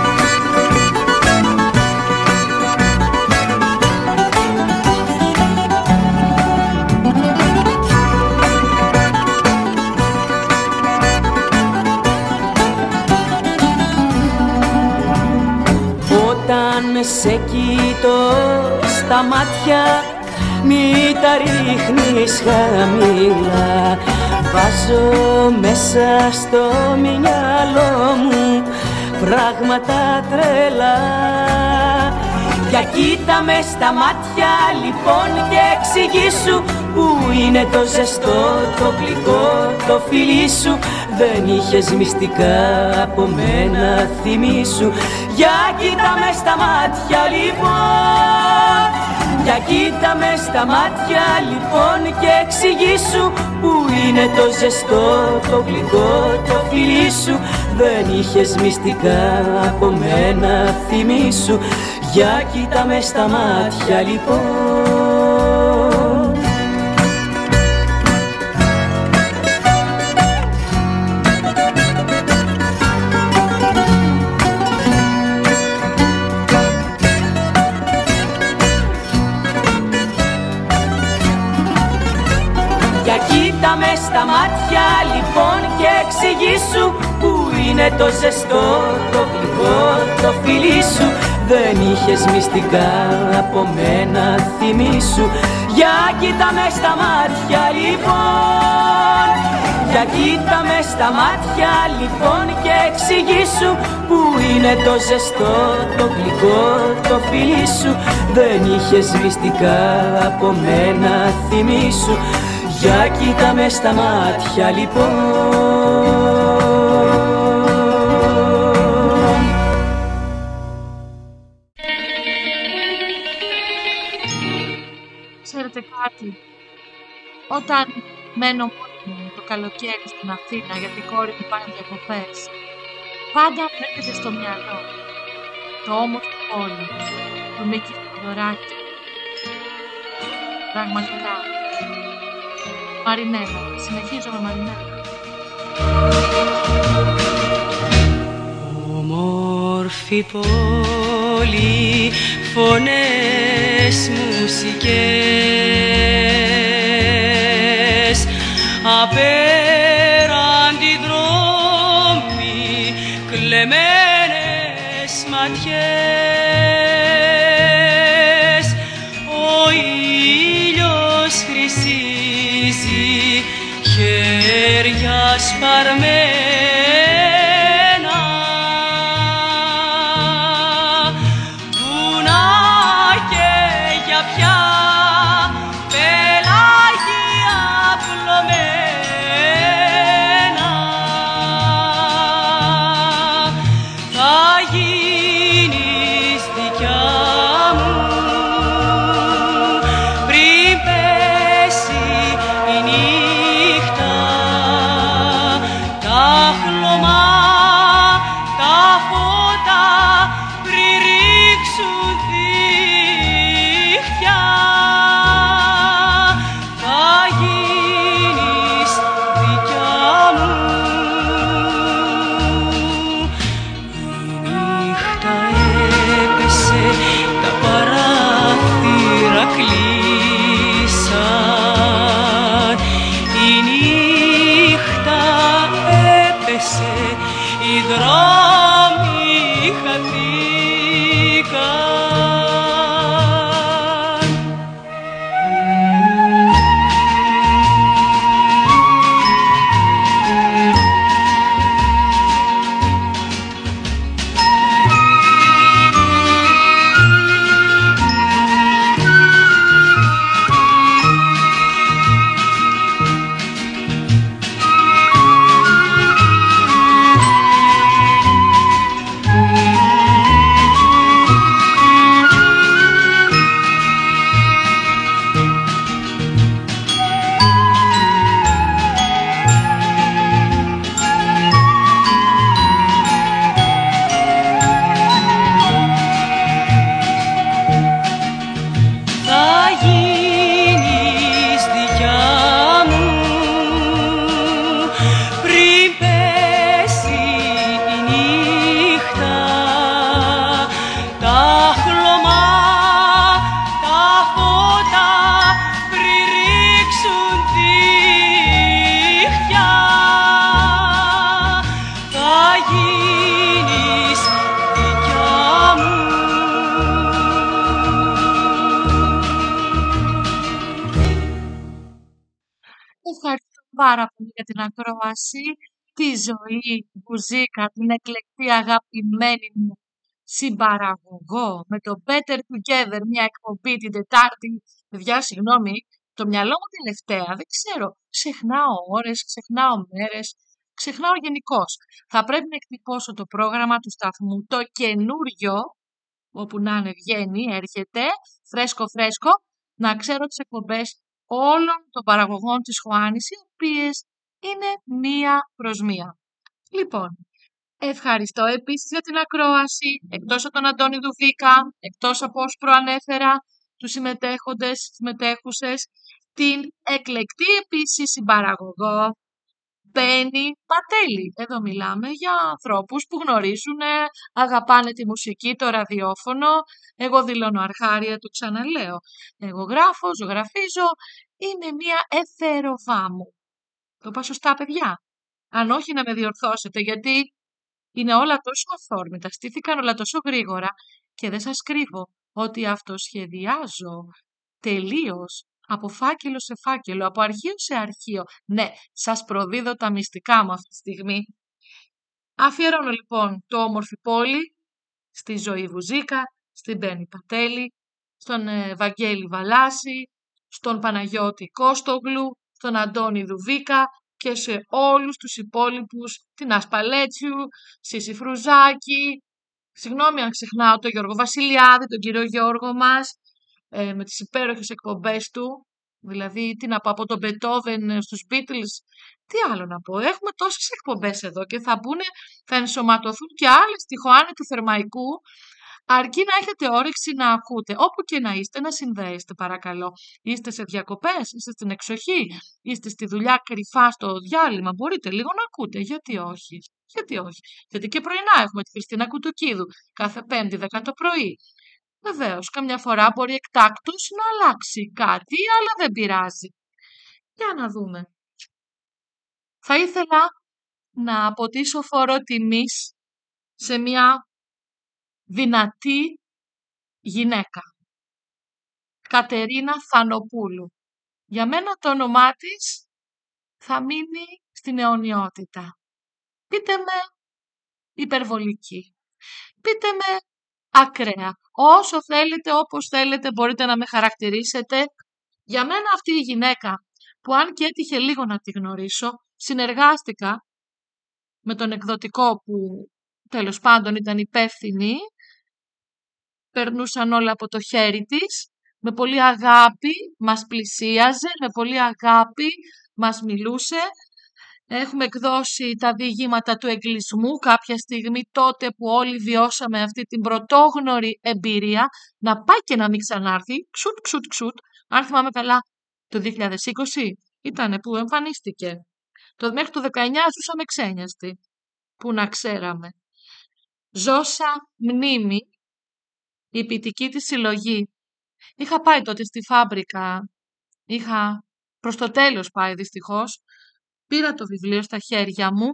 Όταν σε κοιτώ στα μάτια μη τα ρίχνεις χαμηλά. Βάζω μέσα στο μυαλό μου πράγματα τρελά. Για κοίτα με στα μάτια λοιπόν και εξηγήσου που είναι το ζεστό, το γλυκό, το φιλί σου. δεν είχες μυστικά από μένα, θυμήσου. Για κοίτα με στα μάτια λοιπόν, για κοίτα με στα μάτια λοιπόν και εξηγήσου που είναι το ζεστό, το γλυκό, το φιλί σου. Δεν είχες μυστικά από μένα, θυμήσου. Για κοίτα με στα μάτια λοιπόν. Για κοίτα με στα μάτια λοιπόν και εξηγήσου που είναι το ζεστό, το γλυκό, το φιλί σου. Δεν είχες μυστικά από μένα, θυμήσου. Για κοίτα με στα μάτια λοιπόν, για κοίτα με στα μάτια λοιπόν και εξηγήσου που είναι το ζεστό, το γλυκό, το φιλί σου. Δεν είχες μυστικά από μένα, θυμήσου. Για κοίτα με στα μάτια λοιπόν. Ξέρετε κάτι, όταν μένω μόνη μου το καλοκαίρι στην Αθήνα γιατί η κόρη μου πάει διακοπές, πάντα μου έρχεται στο μυαλό το όμορφο πόλη, το Μίκη Θοδωράκη. Πραγματικά. Μαρινέλα, συνεχίζω με Μαρινέλα. Όμορφη πόλη, φωνές, μουσικές, απέραντι δρόμοι, κλεμμένες ματιές. Ο ήλιος χρυσίζει, χέρια σπαρμένα, βουνά και για πια πελάγια απλωμένα. Θα γίνεις δικιά μου πριν πέσει η νύχτα. Τα χλωμά, τα φώτα πριν ρίξουν δίχτυα. Θα γίνεις δικιά μου. Η νύχτα έπεσε, τα παράθυρα κλείσαν. Η νύχτα έπεσε, οι δρόμοι χαθήκαν. Θα γίνεις δικιά μου πριν πέσει η νύχτα. Τα χλωμά, τα φώτα πριν ρίξουν δίχτυα. Θα γίνεις δικιά μου. Ευχαριστώ πάρα πολύ για την ακρόαση, τη ζωή, την μουζίκα, την εκλεκτή αγαπημένη μου συμπαραγωγό με το Better Together, μια εκπομπή την Τετάρτη. Παιδιά, συγγνώμη, το μυαλό μου τελευταία, δεν ξέρω, ξεχνάω ώρες, ξεχνάω μέρες, Ξεχνάω γενικώς. Θα πρέπει να εκτυπώσω το πρόγραμμα του σταθμού, το καινούριο, όπου να είναι βγαίνει, έρχεται, φρέσκο, να ξέρω τις εκπομπές όλων των παραγωγών της Χωάνης, οι οποίες είναι μία προς μία. Λοιπόν, ευχαριστώ επίσης για την ακρόαση, εκτός από τον Αντώνη Δουβίκα, εκτός από όσους προανέφερα, τους συμμετέχοντες, συμμετέχουσες, την εκλεκτή επίσης συμπαραγωγό, Μπένι Πατέλη. Εδώ μιλάμε για ανθρώπους που γνωρίζουν, αγαπάνε τη μουσική, το ραδιόφωνο. Εγώ δηλώνω αρχάρια, το ξαναλέω. Εγώ γράφω, ζωγραφίζω, είναι μία εθεροβά μου. Το είπα σωστά, παιδιά? Αν όχι, να με διορθώσετε, γιατί είναι όλα τόσο αθόρμητα, στήθηκαν όλα τόσο γρήγορα και δεν σας κρύβω ότι αυτοσχεδιάζω τελείως από φάκελο σε φάκελο, από αρχείο σε αρχείο. Ναι, σας προδίδω τα μυστικά μου αυτή τη στιγμή. Αφιερώνω λοιπόν το όμορφη πόλη στη Ζωή Βουζίκα, στην Μπένι Πατέλη, στον Βαγγέλη Βαλάση, στον Παναγιώτη Κώστογλου, στον Αντώνη Δουβίκα και σε όλους τους υπόλοιπους, την Ασπαλέτσιου, Σύση Φρουζάκη, συγγνώμη αν ξεχνάω τον Γιώργο Βασιλιάδη, τον κύριο Γιώργο μας, με τις υπέροχες εκπομπές του, δηλαδή τι να πω, από τον Μπετόβεν στους Beatles, τι άλλο να πω, έχουμε τόσες εκπομπές εδώ και θα ενσωματωθούν και άλλες στη Χωάνη του Θερμαϊκού, αρκεί να έχετε όρεξη να ακούτε, όπου και να είστε, να συνδέεστε παρακαλώ. Είστε σε διακοπές, είστε στην εξοχή, είστε στη δουλειά κρυφά στο διάλειμμα, μπορείτε λίγο να ακούτε, γιατί όχι. Γιατί όχι, γιατί και πρωινά έχουμε τη Χριστίνα Κουτουκίδου, κάθε 5η 10 το πρωί. Βεβαίως, καμιά φορά μπορεί εκτάκτως να αλλάξει κάτι, αλλά δεν πειράζει. Για να δούμε. Θα ήθελα να αποτίσω φόρο τιμής σε μια δυνατή γυναίκα. Κατερίνα Θανοπούλου. Για μένα το όνομά της θα μείνει στην αιωνιότητα. Πείτε με υπερβολική. Πείτε με ακραία. Όσο θέλετε, όπως θέλετε, μπορείτε να με χαρακτηρίσετε. Για μένα αυτή η γυναίκα, που αν και έτυχε λίγο να τη γνωρίσω, συνεργάστηκα με τον εκδοτικό που τέλος πάντων ήταν υπεύθυνη, περνούσαν όλα από το χέρι της, με πολύ αγάπη μας πλησίαζε, με πολύ αγάπη μας μιλούσε. Έχουμε εκδώσει τα διηγήματα του εγκλισμού κάποια στιγμή, τότε που όλοι βιώσαμε αυτή την πρωτόγνωρη εμπειρία, να πάει και να μην ξανάρθει, ξουτ. Αν θυμάμαι καλά, το 2020 ήτανε που εμφανίστηκε. Μέχρι το 19 ζούσαμε ξένιαστοι, που να ξέραμε. Ζώσα μνήμη, η ποιητική της συλλογή. Είχα πάει τότε στη φάμπρικα, είχα προς το τέλος πάει δυστυχώς, πήρα το βιβλίο στα χέρια μου.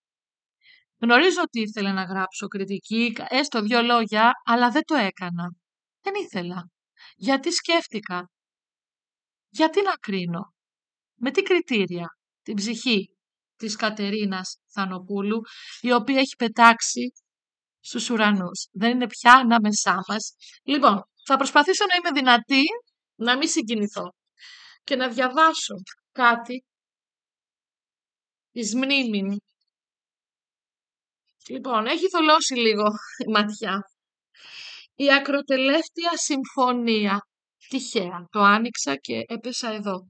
Γνωρίζω ότι ήθελα να γράψω κριτική, έστω 2 λόγια, αλλά δεν το έκανα. Δεν ήθελα. Γιατί σκέφτηκα. Γιατί να κρίνω. Με τι κριτήρια. Την ψυχή της Κατερίνας Θανοπούλου, η οποία έχει πετάξει στους ουρανούς. Δεν είναι πια ανάμεσά μας. Λοιπόν, θα προσπαθήσω να είμαι δυνατή, να μην συγκινηθώ και να διαβάσω κάτι εις μνήμην. Λοιπόν, έχει θολώσει λίγο η ματιά. Η ακροτελεύτια συμφωνία. Τυχαία. Το άνοιξα και έπεσα εδώ.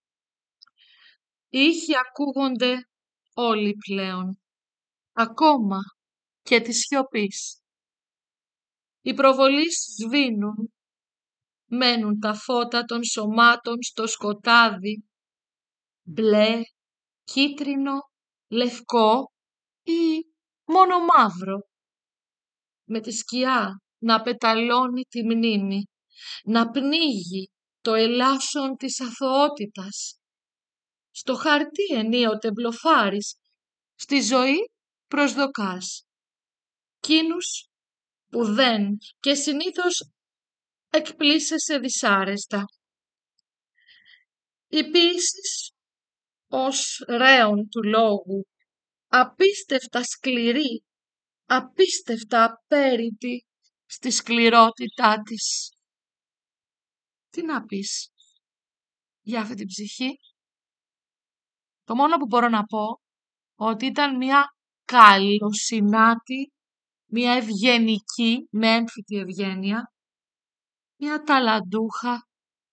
Οι ήχοι ακούγονται όλοι πλέον. Ακόμα και της σιωπής. Οι προβολείς σβήνουν. Μένουν τα φώτα των σωμάτων στο σκοτάδι. Μπλε, κίτρινο, λευκό ή μόνο μαύρο. Με τη σκιά να πεταλώνει τη μνήμη, να πνίγει το ελάσσον της αθωότητας. Στο χαρτί ενίοτε μπλοφάρεις, στη ζωή προσδοκάς. Κείνους που δεν και συνήθως εκπλήσεσαι δυσάρεστα. Οι ποίησεις ως ρέον του λόγου, απίστευτα σκληρή, απίστευτα απέρητη στη σκληρότητά της. Τι να πεις για αυτή την ψυχή? Το μόνο που μπορώ να πω ότι ήταν μια καλοσυνάτη, μια ευγενική, με έμφυτη ευγένεια, μια ταλαντούχα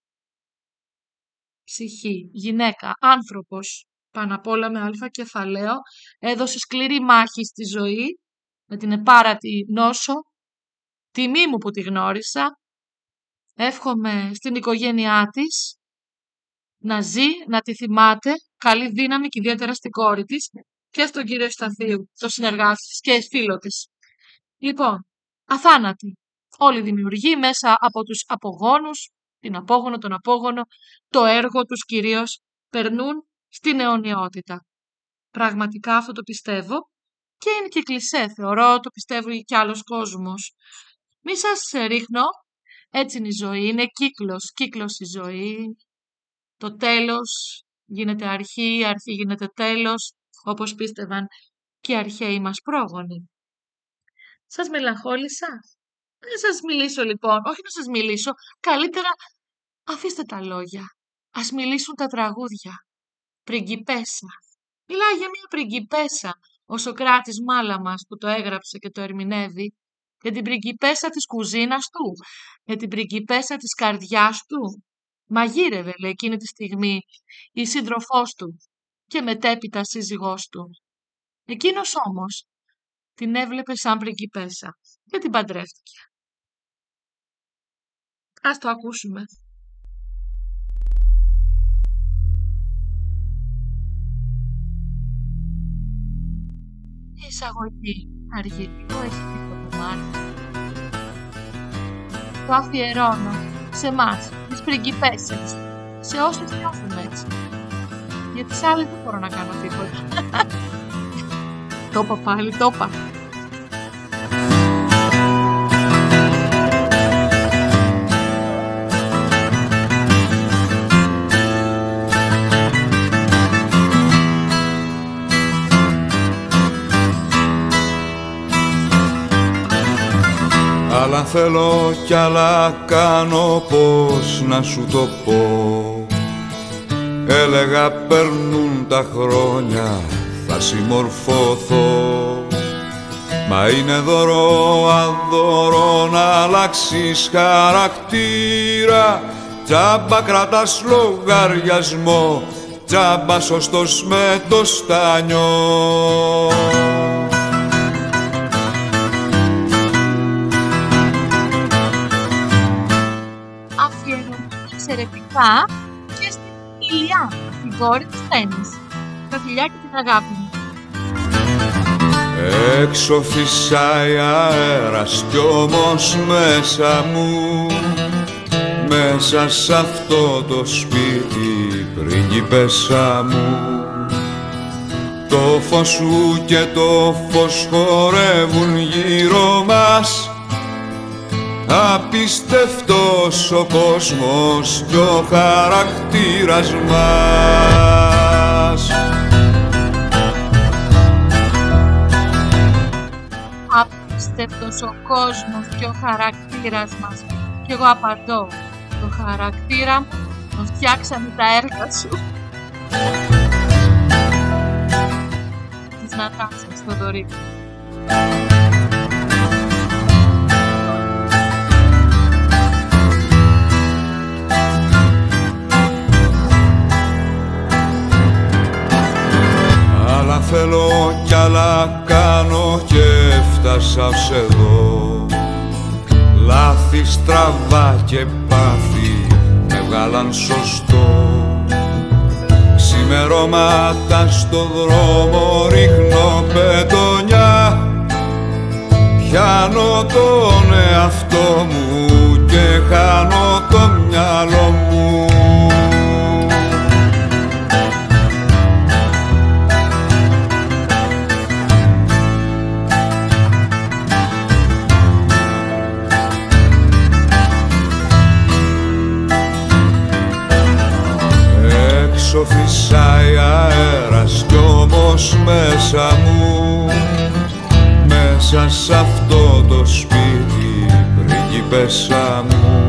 ψυχή, γυναίκα, άνθρωπος, πάνω απ' όλα με αλφα κεφαλαίο, έδωσε σκληρή μάχη στη ζωή, με την επάρατη νόσο, τιμή μου που τη γνώρισα, εύχομαι στην οικογένειά της να ζει, να τη θυμάται, καλή δύναμη και ιδιαίτερα στην κόρη της και στον κύριο Σταθίου, το συνεργάτη της και φίλο της. Λοιπόν, αθάνατη, όλοι οι δημιουργοί μέσα από τους απογόνους, την απόγονο, τον απόγονο, το έργο τους κυρίως, περνούν στην αιωνιότητα. Πραγματικά αυτό το πιστεύω και είναι και κλισέ, θεωρώ, το πιστεύει και άλλος κόσμος. Μη σας ρίχνω, έτσι είναι η ζωή, είναι κύκλος η ζωή. Το τέλος γίνεται αρχή, η αρχή γίνεται τέλος, όπως πίστευαν και οι αρχαίοι μας πρόγονοι. Σας μελαγχόλησα. Να σας μιλήσω λοιπόν, όχι να σας μιλήσω, καλύτερα αφήστε τα λόγια. Ας μιλήσουν τα τραγούδια. Πριγκιπέσα. Μιλάει για μια πριγκιπέσα. Ο Σωκράτης Μάλαμας που το έγραψε και το ερμηνεύει, για την πριγκιπέσα της κουζίνας του, για την πριγκιπέσα της καρδιάς του. Μαγείρευε, λέει, εκείνη τη στιγμή η σύντροφός του και μετέπειτα σύζυγός του. Εκείνος όμως την έβλεπε σαν πριγκιπέσα και την παντρεύτηκε. Ας το ακούσουμε. Η εισαγωγή αργή, το έχει πει το κομμάτι. Το αφιερώνω σε εμάς, τις πριγκιπέσες, σε όσους νιώθουμε έτσι. Για τις άλλες δεν μπορώ να κάνω τίποτα. Το είπα πάλι, το είπα. Άλλα θέλω κι άλλα κάνω, πώς να σου το πω. Έλεγα περνούν τα χρόνια, θα συμμορφωθώ. Μα είναι δώρο αδώρο να αλλάξεις χαρακτήρα. Τζάμπα κρατάς λογαριασμό, τζάμπα σωστός με το στάνιο. Εξαιρετικά και στην Ηλιά, την κόρη της Θένης. Τα φιλιά και την αγάπη μου. Έξω φυσάει αέρας κι όμως μέσα μου, μέσα σ' αυτό το σπίτι, πριγκιπέσα μου, το φως σου και το φως χορεύουν γύρω μας. Απίστευτος ο κόσμος κι ο χαρακτήρας μας. Απίστευτος ο κόσμος και ο χαρακτήρας μας. Κι εγώ απαντώ, το χαρακτήρα μου τον φτιάξανε τα έργα σου. Της Νατάσας Θοδωρίδου. Θέλω κι άλλα κάνω και έφτασα ως εδώ. Λάθη, στραβά και πάθη με βγάλαν σωστό. Ξημερώματα στο δρόμο ρίχνω πετονιά. Πιάνω τον εαυτό μου και χάνω το μυαλό μου. Έξω φυσάει αέρας κι όμως μέσα μου, μέσα σ' αυτό το σπίτι, πριγκιπέσα μου,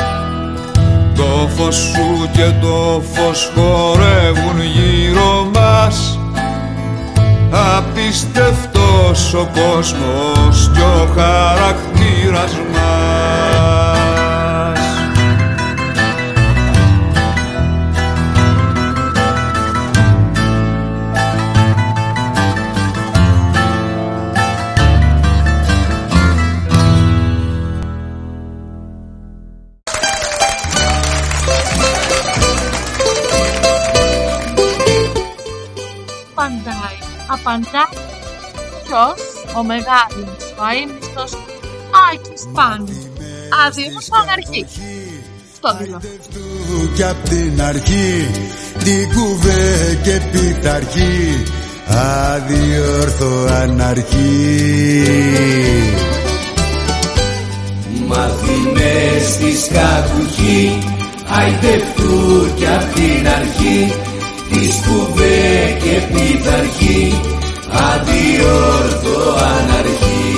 το φως σου και το φως χορεύουν γύρω μας. απίστευτος ο κόσμος κι ο χαρακτήρας μας. Απαντάει ποιος? Ο μεγάλος, ο αείμνηστος Άκης Πάνου. Αδίωμος αναρχή. Αυτό δηλώ. Κι απ' την αρχή την κουβέ και πειθαρχή, αδιόρθω αναρχή. Μαθημές στη σκακουχή, αητευτού κι απ' την αρχή, τη κουβέ και πειθαρχή, αδιόρθω αναρχή.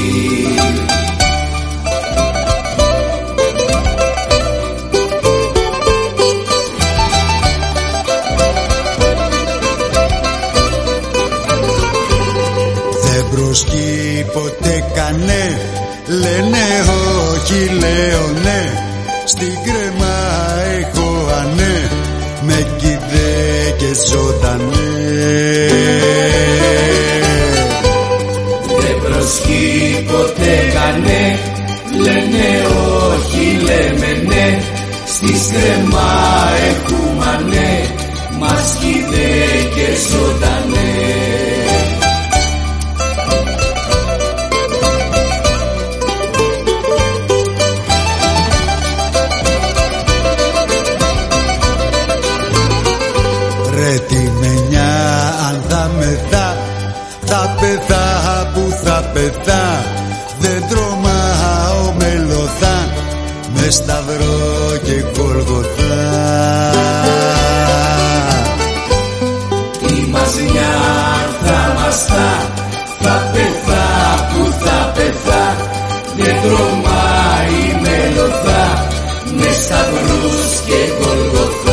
Δεν προσκύει ποτέ κανέ, λένε όχι, λέω ναι, στην κρέμα έχω ανέ, με κηδέ και ζωντανέ. Δεν προσκύει ποτέ κανέ, λένε όχι, λέμε ναι, στη σκρεμά έχουμε ανέ, μας κηδέ και ζωντανέ. Θα πεθά που θα πεθά, δεν τρομάω μελωθά, με σταυρό και Γολγοθά. Η μαζνιά θα μαστά, θα πεθά που θα πεθά, δεν τρομάει μελωθά, με σταυρούς και Γολγοθά.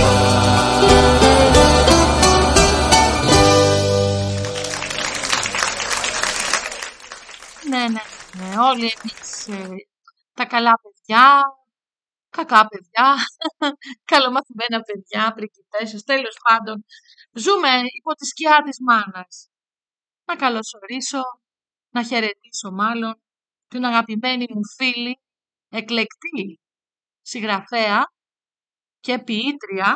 Ναι, όλοι εμείς τα καλά παιδιά, κακά παιδιά, καλομαθημένα παιδιά, πριγκιπέσες, τέλος πάντων, ζούμε υπό τη σκιά της μάνας. Να καλωσορίσω, να χαιρετήσω μάλλον, την αγαπημένη μου φίλη, εκλεκτή συγγραφέα και ποιήτρια,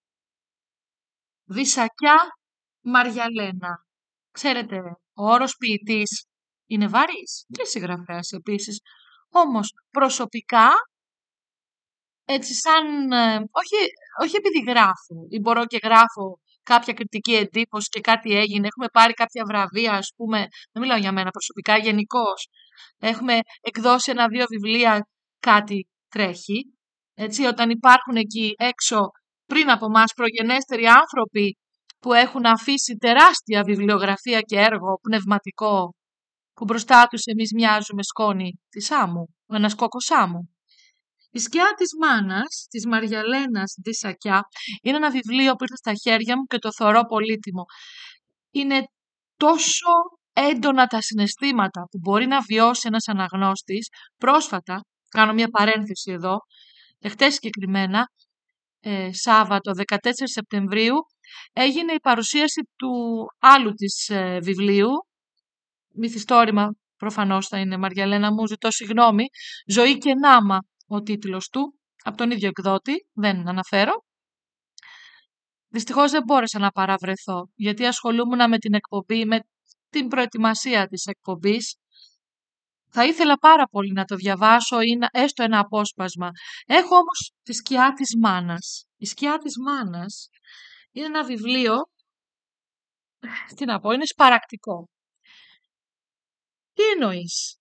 Δισακιά Μαριαλένα. Ξέρετε, ο όρος ποιητής είναι βαρύς και συγγραφέας επίσης, όμως προσωπικά, έτσι σαν, όχι επειδή γράφω ή μπορώ και γράφω κάποια κριτική εντύπωση και κάτι έγινε, έχουμε πάρει κάποια βραβεία, ας πούμε, δεν μιλάω για μένα προσωπικά, γενικώς, έχουμε εκδώσει 1-2 βιβλία, κάτι τρέχει, έτσι, όταν υπάρχουν εκεί έξω πριν από μας προγενέστεροι άνθρωποι που έχουν αφήσει τεράστια βιβλιογραφία και έργο πνευματικό, που μπροστά τους εμείς μοιάζουμε σκόνη της άμμου, ένας κόκκος άμμου. Η σκιά της μάνας, της Μαριαλένας Δισακιά, είναι ένα βιβλίο που ήρθε στα χέρια μου και το θεωρώ πολύτιμο. Είναι τόσο έντονα τα συναισθήματα που μπορεί να βιώσει ένας αναγνώστης. Πρόσφατα, κάνω μια παρένθεση εδώ, χτες συγκεκριμένα, Σάββατο 14 Σεπτεμβρίου, έγινε η παρουσίαση του άλλου της βιβλίου, μυθιστόρημα προφανώς θα είναι, Μαριαλένα μου, ζητώ συγγνώμη, «Ζωή και νάμα» ο τίτλος του, από τον ίδιο εκδότη, δεν αναφέρω. Δυστυχώς δεν μπόρεσα να παραβρεθώ, γιατί ασχολούμουν με την εκπομπή, με την προετοιμασία της εκπομπής. Θα ήθελα πάρα πολύ να το διαβάσω ή έστω ένα απόσπασμα. Έχω όμως τη σκιά της μάνας. Η σκιά της μάνας είναι ένα βιβλίο, τι να πω, είναι σπαρακτικό. Τι εννοείς,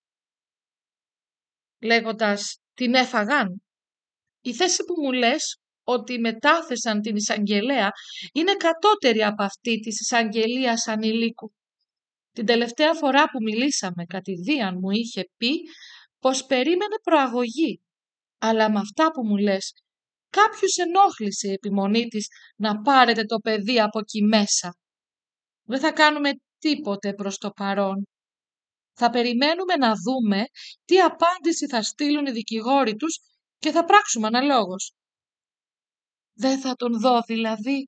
λέγοντας την έφαγαν? Η θέση που μου λες ότι μετάθεσαν την εισαγγελέα είναι κατώτερη από αυτή της εισαγγελίας ανηλίκου. Την τελευταία φορά που μιλήσαμε, κατηδίαν μου είχε πει πως περίμενε προαγωγή. Αλλά με αυτά που μου λες, κάποιους ενόχλησε η επιμονή της να πάρετε το παιδί από εκεί μέσα. Δεν θα κάνουμε τίποτε προς το παρόν. Θα περιμένουμε να δούμε τι απάντηση θα στείλουν οι δικηγόροι τους και θα πράξουμε αναλόγως. Δεν θα τον δω δηλαδή.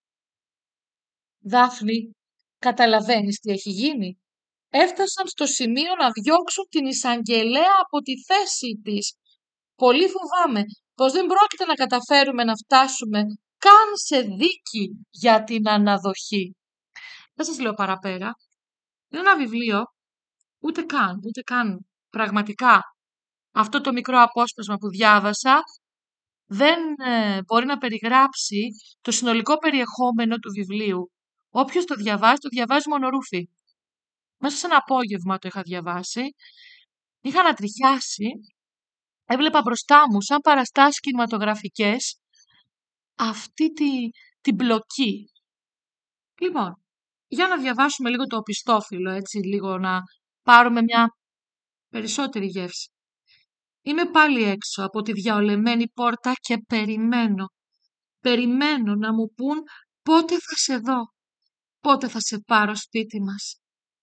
Δάφνη, καταλαβαίνεις τι έχει γίνει. Έφτασαν στο σημείο να διώξουν την εισαγγελέα από τη θέση της. Πολύ φοβάμαι πως δεν πρόκειται να καταφέρουμε να φτάσουμε καν σε δίκη για την αναδοχή. Δεν σας λέω παραπέρα. Είναι ένα βιβλίο, ούτε καν, πραγματικά. Αυτό το μικρό απόσπασμα που διάβασα δεν μπορεί να περιγράψει το συνολικό περιεχόμενο του βιβλίου. Όποιος το διαβάζει μονορούφι. Μέσα σε ένα απόγευμα το είχα διαβάσει, είχα ανατριχιάσει, έβλεπα μπροστά μου σαν παραστάσεις κινηματογραφικές αυτή την πλοκή. Λοιπόν, για να διαβάσουμε λίγο το οπισθόφυλλο, έτσι λίγο να πάρουμε μια περισσότερη γεύση. Είμαι πάλι έξω από τη διαολεμένη πόρτα και περιμένω. Περιμένω να μου πούν πότε θα σε δω, πότε θα σε πάρω σπίτι μας.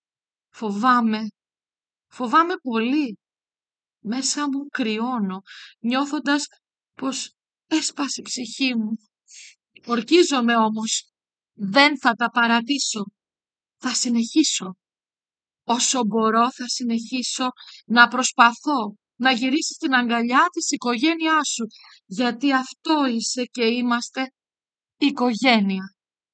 Φοβάμαι πολύ. Μέσα μου κρυώνω, νιώθοντας πως έσπασε η ψυχή μου. Ορκίζομαι όμως. Δεν θα τα παρατήσω. Θα συνεχίσω. Όσο μπορώ θα συνεχίσω να προσπαθώ να γυρίσεις στην αγκαλιά της οικογένειάς σου, γιατί αυτό είσαι και είμαστε οικογένεια.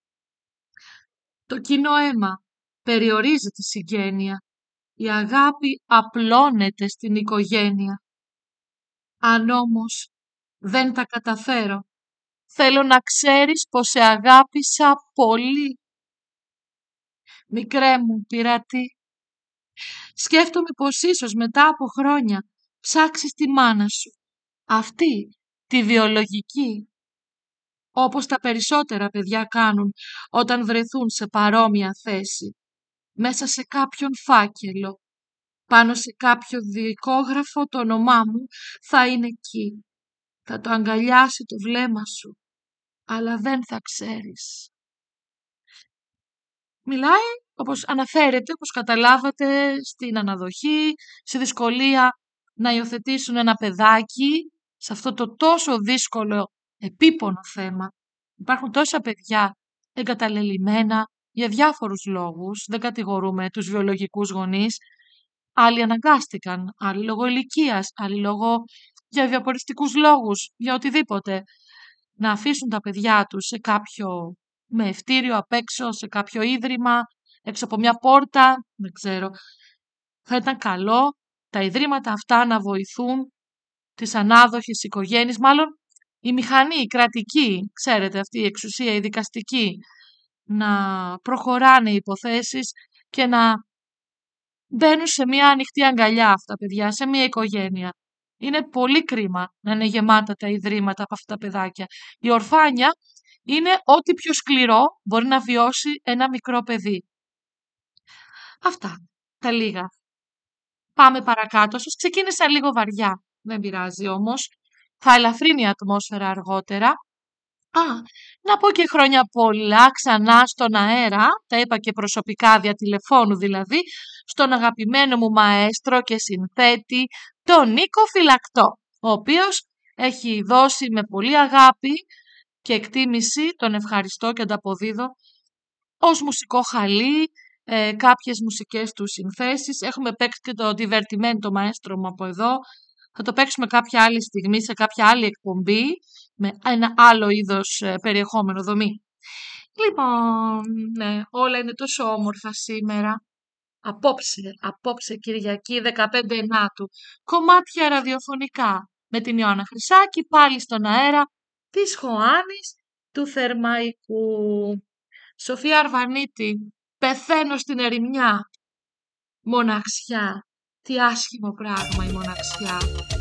Το κοινό αίμα περιορίζει τη συγγένεια. Η αγάπη απλώνεται στην οικογένεια. Αν όμως δεν τα καταφέρω, θέλω να ξέρεις πως σε αγάπησα πολύ. Μικρέ μου πειρατή, σκέφτομαι πως ίσως μετά από χρόνια ψάξεις τη μάνα σου, αυτή τη βιολογική, όπως τα περισσότερα παιδιά κάνουν όταν βρεθούν σε παρόμοια θέση, μέσα σε κάποιον φάκελο, πάνω σε κάποιο δικόγραφο το όνομά μου θα είναι εκεί. Θα το αγκαλιάσει το βλέμμα σου, αλλά δεν θα ξέρεις. Μιλάει, όπως αναφέρεται, όπως καταλάβατε, στην αναδοχή, στη δυσκολία να υιοθετήσουν ένα παιδάκι, σε αυτό το τόσο δύσκολο επίπονο θέμα. Υπάρχουν τόσα παιδιά εγκαταλελειμμένα για διάφορους λόγους, δεν κατηγορούμε τους βιολογικούς γονείς. Άλλοι αναγκάστηκαν, άλλοι λόγω ηλικίας, άλλοι λόγω για διαποριστικούς λόγους, για οτιδήποτε. Να αφήσουν τα παιδιά τους σε κάποιο μεευτήριο απ' έξω, σε κάποιο ίδρυμα, έξω από μια πόρτα, δεν ξέρω. Θα ήταν καλό τα ιδρύματα αυτά να βοηθούν τις ανάδοχες οικογένειες, μάλλον η μηχανή, η κρατική, ξέρετε αυτή η εξουσία, η δικαστική, να προχωράνε οι υποθέσεις και να μπαίνουν σε μια ανοιχτή αγκαλιά αυτά τα παιδιά, σε μια οικογένεια. Είναι πολύ κρίμα να είναι γεμάτα τα ιδρύματα από αυτά τα παιδάκια. Η ορφάνια είναι ό,τι πιο σκληρό μπορεί να βιώσει ένα μικρό παιδί. Αυτά τα λίγα. Πάμε παρακάτω. Σας ξεκίνησα λίγο βαριά. Δεν πειράζει όμως. Θα ελαφρύνει η ατμόσφαιρα αργότερα. Να πω και χρόνια πολλά ξανά στον αέρα, τα είπα και προσωπικά δια τηλεφώνου δηλαδή, στον αγαπημένο μου μαέστρο και συνθέτη, τον Νίκο Φυλακτό, ο οποίος έχει δώσει με πολύ αγάπη και εκτίμηση, τον ευχαριστώ και ανταποδίδω, ως μουσικό χαλί, κάποιες μουσικές του συνθέσεις. Έχουμε παίξει και το Divertimento μαέστρο μου από εδώ. Θα το παίξουμε κάποια άλλη στιγμή, σε κάποια άλλη εκπομπή, με ένα άλλο είδος περιεχόμενο δομή. Λοιπόν, ναι, όλα είναι τόσο όμορφα σήμερα. Απόψε Κυριακή 15 Ενάτου, κομμάτια ραδιοφωνικά, με την Ιωάννα Χρυσάκη πάλι στον αέρα της Χωάνης του Θερμαϊκού. Σοφία Αρβανίτη, πεθαίνω στην ερημιά. Μοναξιά. Τι άσχημο πράγμα η μοναξιά.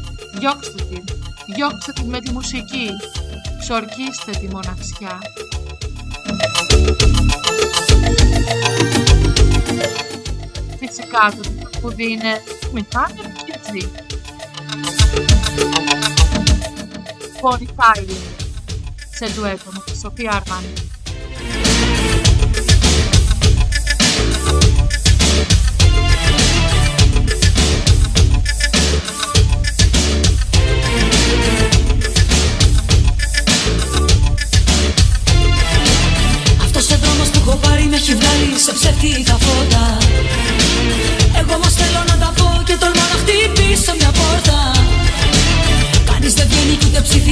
Διώξτε την με τη μουσική. Ξορκίστε τη μοναξιά. Φυσικά το τραγούδι είναι Μιχάλη και Τζι. Bonnie Tyler σε ντουέτο με τη Σοφία Αρβανίτη.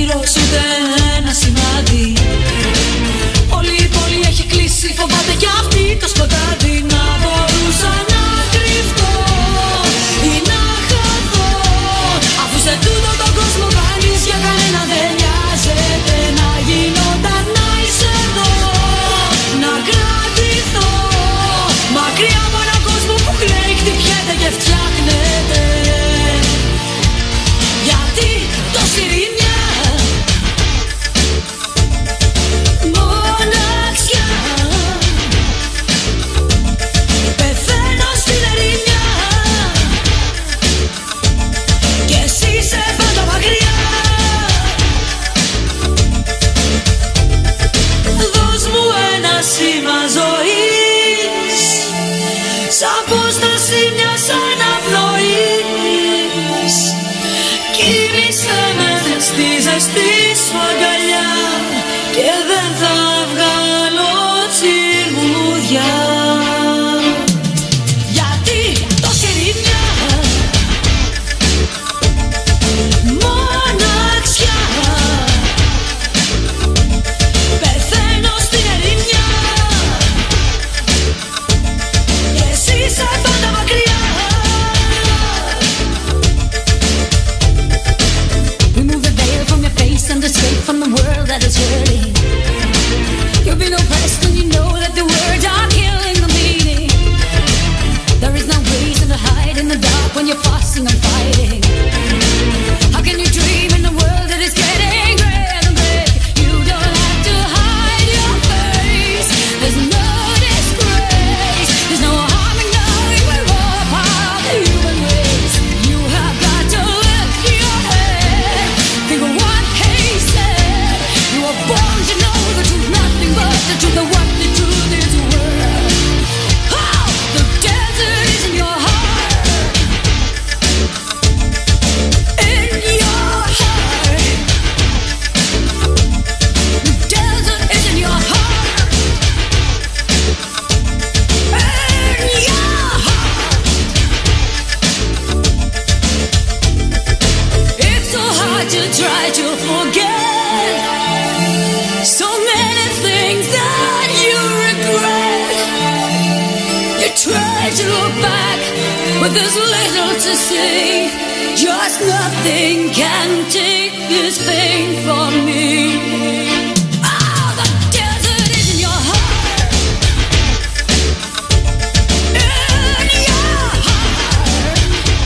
φίλος ούτε ένα σημάδι. Όλη η πόλη έχει κλείσει, φοβάται κι αυτή το σκοτάδι. Να μπορούσα να κρυφτώ ή να χαθώ, αφού σε τούτο τον κόσμο κανείς για κανένα δεν νοιάζεται. Να γινόταν να είσαι εδώ, να κρατηθώ μακριά από έναν κόσμο που κλαίει, χτυπιέται και φτιάχνεται. Γιατί τόση ρημιά, μοναξιά, πεθαίνω στην ερημιά κι εσύ είσαι πάντα μακριά. Δώσ' μου ένα σήμα ζωής, σαν απόσταση μιας αναπνοής. Κοίμησε με στη ζεστή σου αγκαλιά και δεν θα βγάλω τσιρμούδια. Γιατί τόση ρημιά, μοναξιά, πεθαίνω στην ερημιά και εσύ είσαι πάντα μακριά. Remove the veil from your face and escape from the world that is hurting. You've been oppressed and you know that the words are killing the meaning. There is no reason to hide in the dark when you're fussing and fighting. How can you dream in a world that is getting gray and gray? You don't have to hide your face. There's no disgrace. There's no harm in knowing we're all part of the human race. You have got to lift your head. Think of what he said. You were born to know the truth, nothing but the truth of what the truth is worth. Oh, the desert is in your heart. In your heart. The desert is in your heart. In your heart. It's so hard to try to forget so many things that you regret. You try to look back, but there's little to see. Just nothing can take this pain from me. Oh, the desert is in your heart. In your heart.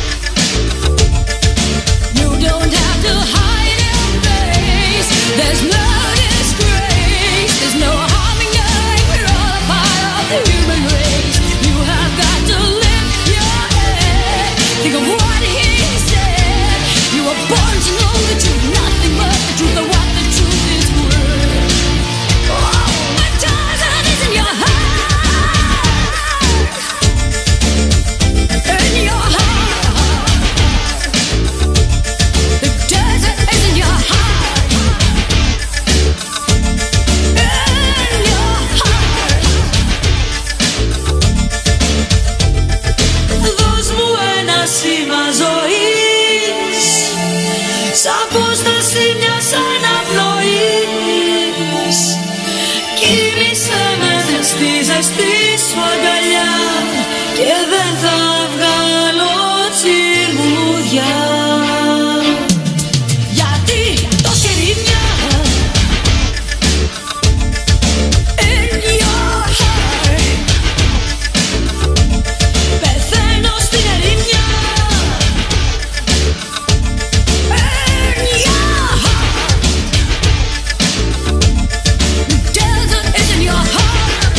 You don't have to hide your face. There's no disgrace. There's no harm in knowing we're all a part of the human race. You have got to lift your head. Think of what he said. You were born to know the truth, nothing but the truth of what the truth is worth. Oh, the desert is in your heart. In your heart. The desert is in your heart. In your heart. Δώσ' μου ένα σήμα ζωής, σαν απόσταση μιας αναπνοής. Κοίμησε με στη ζεστή σου αγκαλιά και δεν θα βγάλω τσιρμούδια. Γιατί τόση ρημιά, in your heart. Πεθαίνω στην ερημιά in your heart. The desert is in your heart.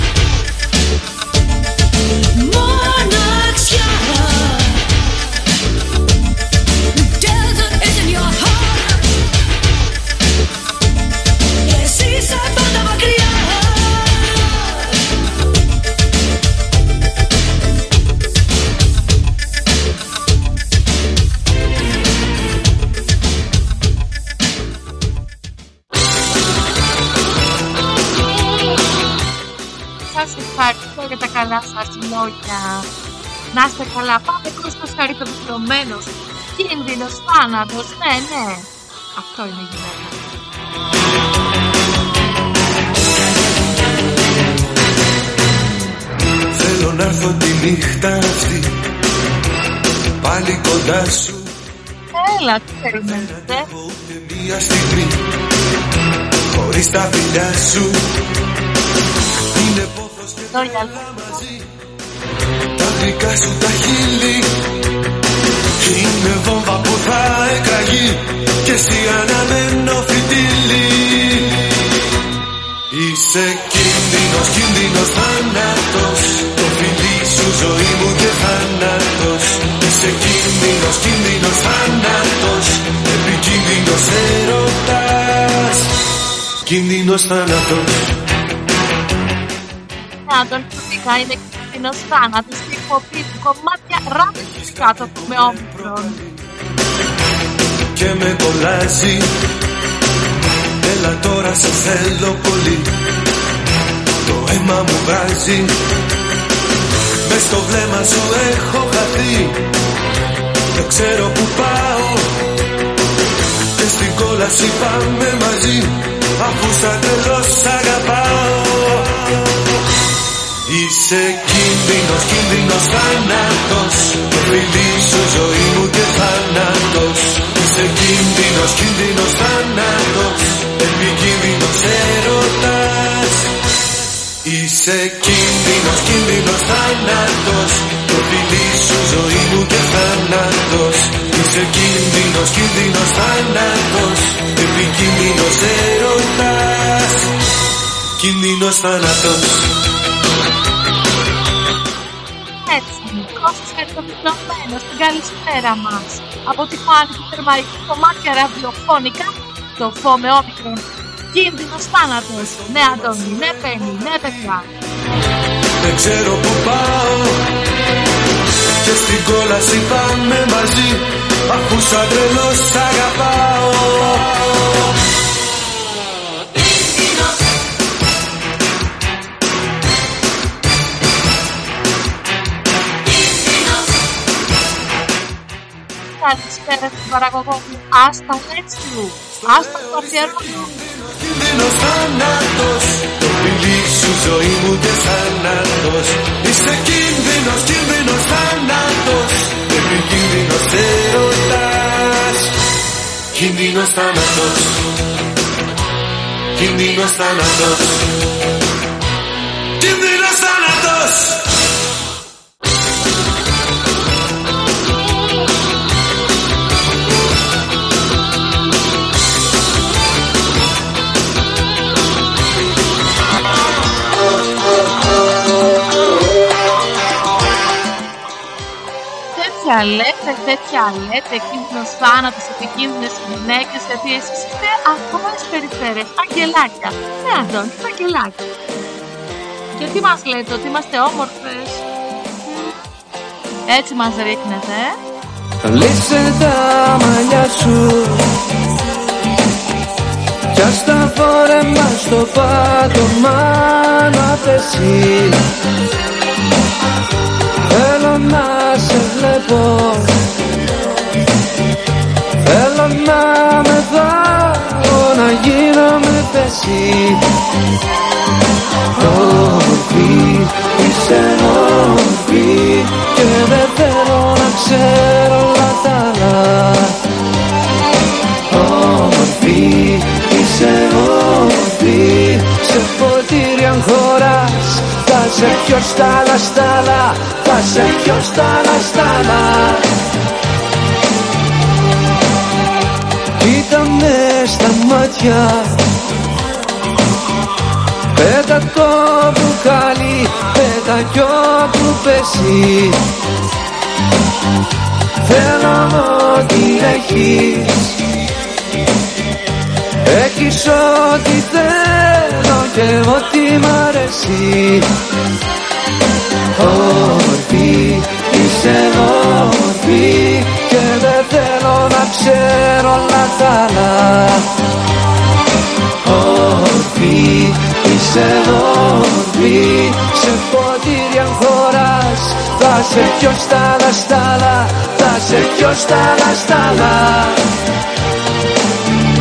Μοναξιά. The desert is in your heart. Και εσύ είσαι πάντα μακριά. Σας ευχαριστώ για τα καλά σας λόγια. Να είστε καλά. Πάμε Κώστας χαριτοπληρωμένος. Κίνδυνος, θάνατος, ναι. Αυτό είναι η γυναίκα. Θέλω να έρθω τη νύχτα αυτή πάλι κοντά σου. Έλα, τι περιμένετε? Μια στιγμή χωρίς τα φιλιά σου είναι πόθος και τρέλα μαζί. Τα δικά σου τα χείλη είναι βόμβα που θα εκραγεί και εσύ αναμένο φιτίλι. Είσαι κίνδυνος, κίνδυνος, θάνατος. Το φιλί σου ζωή μου και θάνατος. Είσαι κίνδυνος, κίνδυνος, θάνατος. Επικίνδυνος έρωτας. Κίνδυνος θάνατος. Τον φυσικά είναι κίνδυνος θάνατος και υποπίπτει κομμάτια ράπη κάτω με όμικρον. Και με κολλάζει. Έλα τώρα σε θέλω πολύ. Το αίμα μου βγάζει. Μες στο βλέμμα σου έχω χαθεί. Δεν ξέρω που πάω. Και στην κόλαση πάμε μαζί. Αφού σαν τρελός αγαπάω. Είσαι κίνδυνος, κίνδυνος, θάνατος. Το φιλί σου ζωή μου και θάνατος. Είσαι κίνδυνος, κίνδυνος, θάνατος. Επικίνδυνος έρωτας. Είσαι κίνδυνος, κίνδυνος, θάνατος. Το φιλί σου ζωή μου και θάνατος. Είσαι κίνδυνος, κίνδυνος, θάνατος. Επικίνδυνος έρωτας. Κίνδυνος θάνατος. Έτσι, Κώστας Χαριτοπλωμένος, την καλησπέρα μας. Από τη Φάνη του Θερμαϊκού κομμάτια ραδιοφώνικα, το φω με όμικρον. Κίνδυνος θάνατος. Ναι, Αντώνη, ναι, Πέννη, ναι, παιδιά. Δεν ξέρω που πάω. Και στην κόλαση πάμε μαζί. Αφού σαν τρελός αγαπάω. Καλησπέρα στην παραγωγό μου. Άστα έτσι του. Άστα το αφιερώνω. Κίνδυνος θάνατος. Το φιλί σου ζωή μου και θάνατος. Είσαι κίνδυνος, κίνδυνος, θάνατος. Επικίνδυνος έρωτας. Κίνδυνος θάνατος. Κίνδυνος θάνατος. Κίνδυνος θάνατος. Τέτοια λέτε, κίνδυνος θάνατος, επικίνδυνες γυναίκες, γιατί εσείς είστε ακόμα στις περιφέρειες, αγγελάκια. Ναι, Αντώνη, αγγελάκια. Και τι μας λέτε, ότι είμαστε όμορφες? Έτσι μας ρίχνετε, Λύσε τα μαλλιά σου κι ας τα φόρεμα στο πάτωμα να πέσει. Θέλω να σε βλέπω, θέλω να με δω, να γίνω με πέσει. Όμορφη, είσαι όμορφη και δεν θέλω να ξέρω όλα τα άλλα. Όμορφη, είσαι όμορφη, σε ποτήρι αν χωράς θα σε πιω στάλα στάλα, θα σε πιω στάλα στάλα. Κοίτα με στα μάτια, πέτα το μπουκάλι, πέτα κι όπου πέσει. Θέλω ό,τι έχεις, έχεις ό,τι θέλω και ό,τι μ' αρέσει. Όμορφη, είσαι όμορφη και δεν θέλω να ξέρω όλα τα άλλα. Όμορφη, είσαι όμορφη, σε ποτήρι αν χωράς θα σε πιω στάλα στάλα, θα σε πιω στάλα στάλα.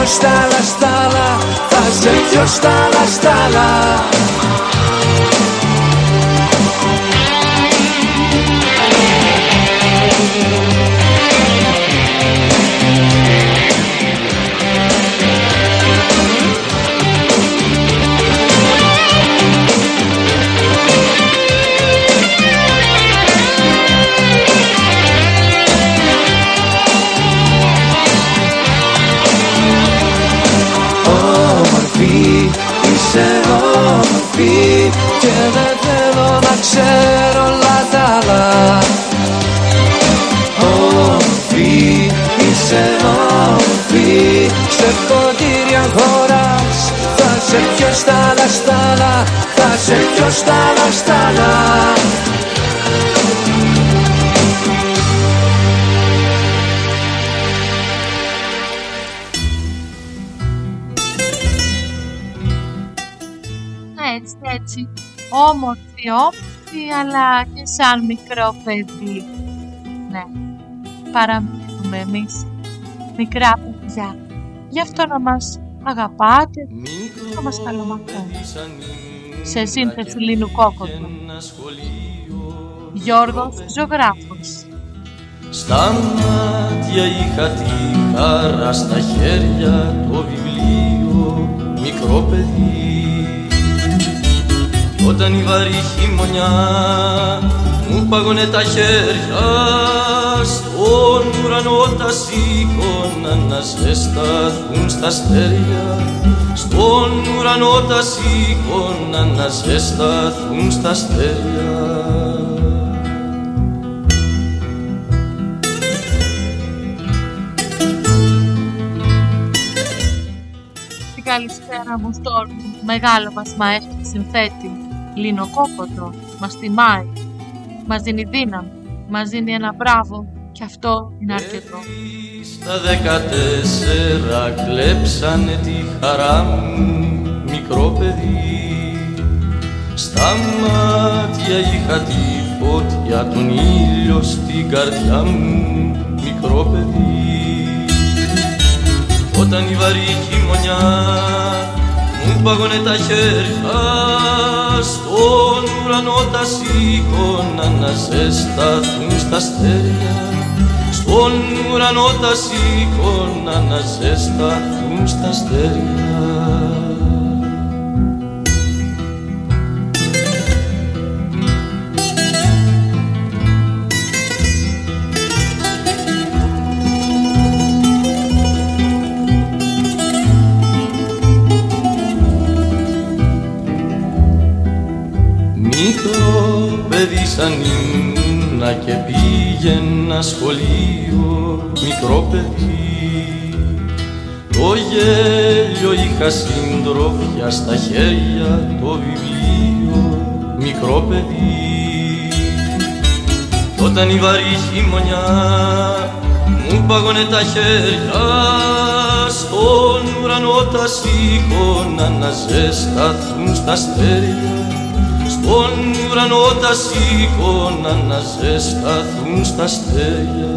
στάλα στάλα, θα σε πιω στάλα στάλα. Είσαι όμορφη και δεν θέλω να ξέρω όλα τα άλλα. Όμορφη, είσαι όμορφη, σε ποτήρια χώρας, θα σε πιω στάλα στάλα, θα σε πιω στάλα στάλα. Έτσι, όμορφη, αλλά και σαν μικρό παιδί. Ναι, παραμένουμε εμείς μικρά παιδιά. Γι' αυτό να μας αγαπάτε, να μας καλομαθαίνετε. Σε σύνθεση Λίνου Κόκοτου. Γιώργος Ζωγράφος. Στα μάτια είχα τη χαρά, στα χέρια το βιβλίο, μικρό παιδί. Όταν η βαρύ χειμωνιά μου πάγωνε τα χέρια, στον ουρανό τα σήκωνα να ζεσταθούν στα αστέρια. Στον ουρανό τα σήκωνα να ζεσταθούν στα αστέρια. Την καλησπέρα μου στον μεγάλο μας μαέστρο συνθέτη Λίνο Κόκοτο. Μας τιμάει, μας δίνει δύναμη, μας δίνει ένα μπράβο και αυτό είναι αρκετό. Στα 14 κλέψανε τη χαρά μου, μικρό παιδί. Στα μάτια είχα τη φωτιά, τον ήλιο στην καρδιά μου, μικρό παιδί. Όταν η βαρύ χειμωνιά μου πάγωνε τα χέρια, στον ουρανό τα σήκωνα να ζεσταθούν στα αστέρια. Στον ουρανό τα σήκωνα να ζεσταθούν στα αστέρια. Μικρό παιδί σαν ήμουνα και πήγαινα σχολείο, μικρό παιδί. Το γέλιο είχα συντρόφια, στα χέρια το βιβλίο, μικρό παιδί. Κι όταν η βαρύ χειμωνιά μου πάγωνε τα χέρια, στον ουρανό τα σήκωνα να ζεσταθούν στα αστέρια. Στον ουρανό τα σήκωνα να ζεσταθούν στα αστέρια.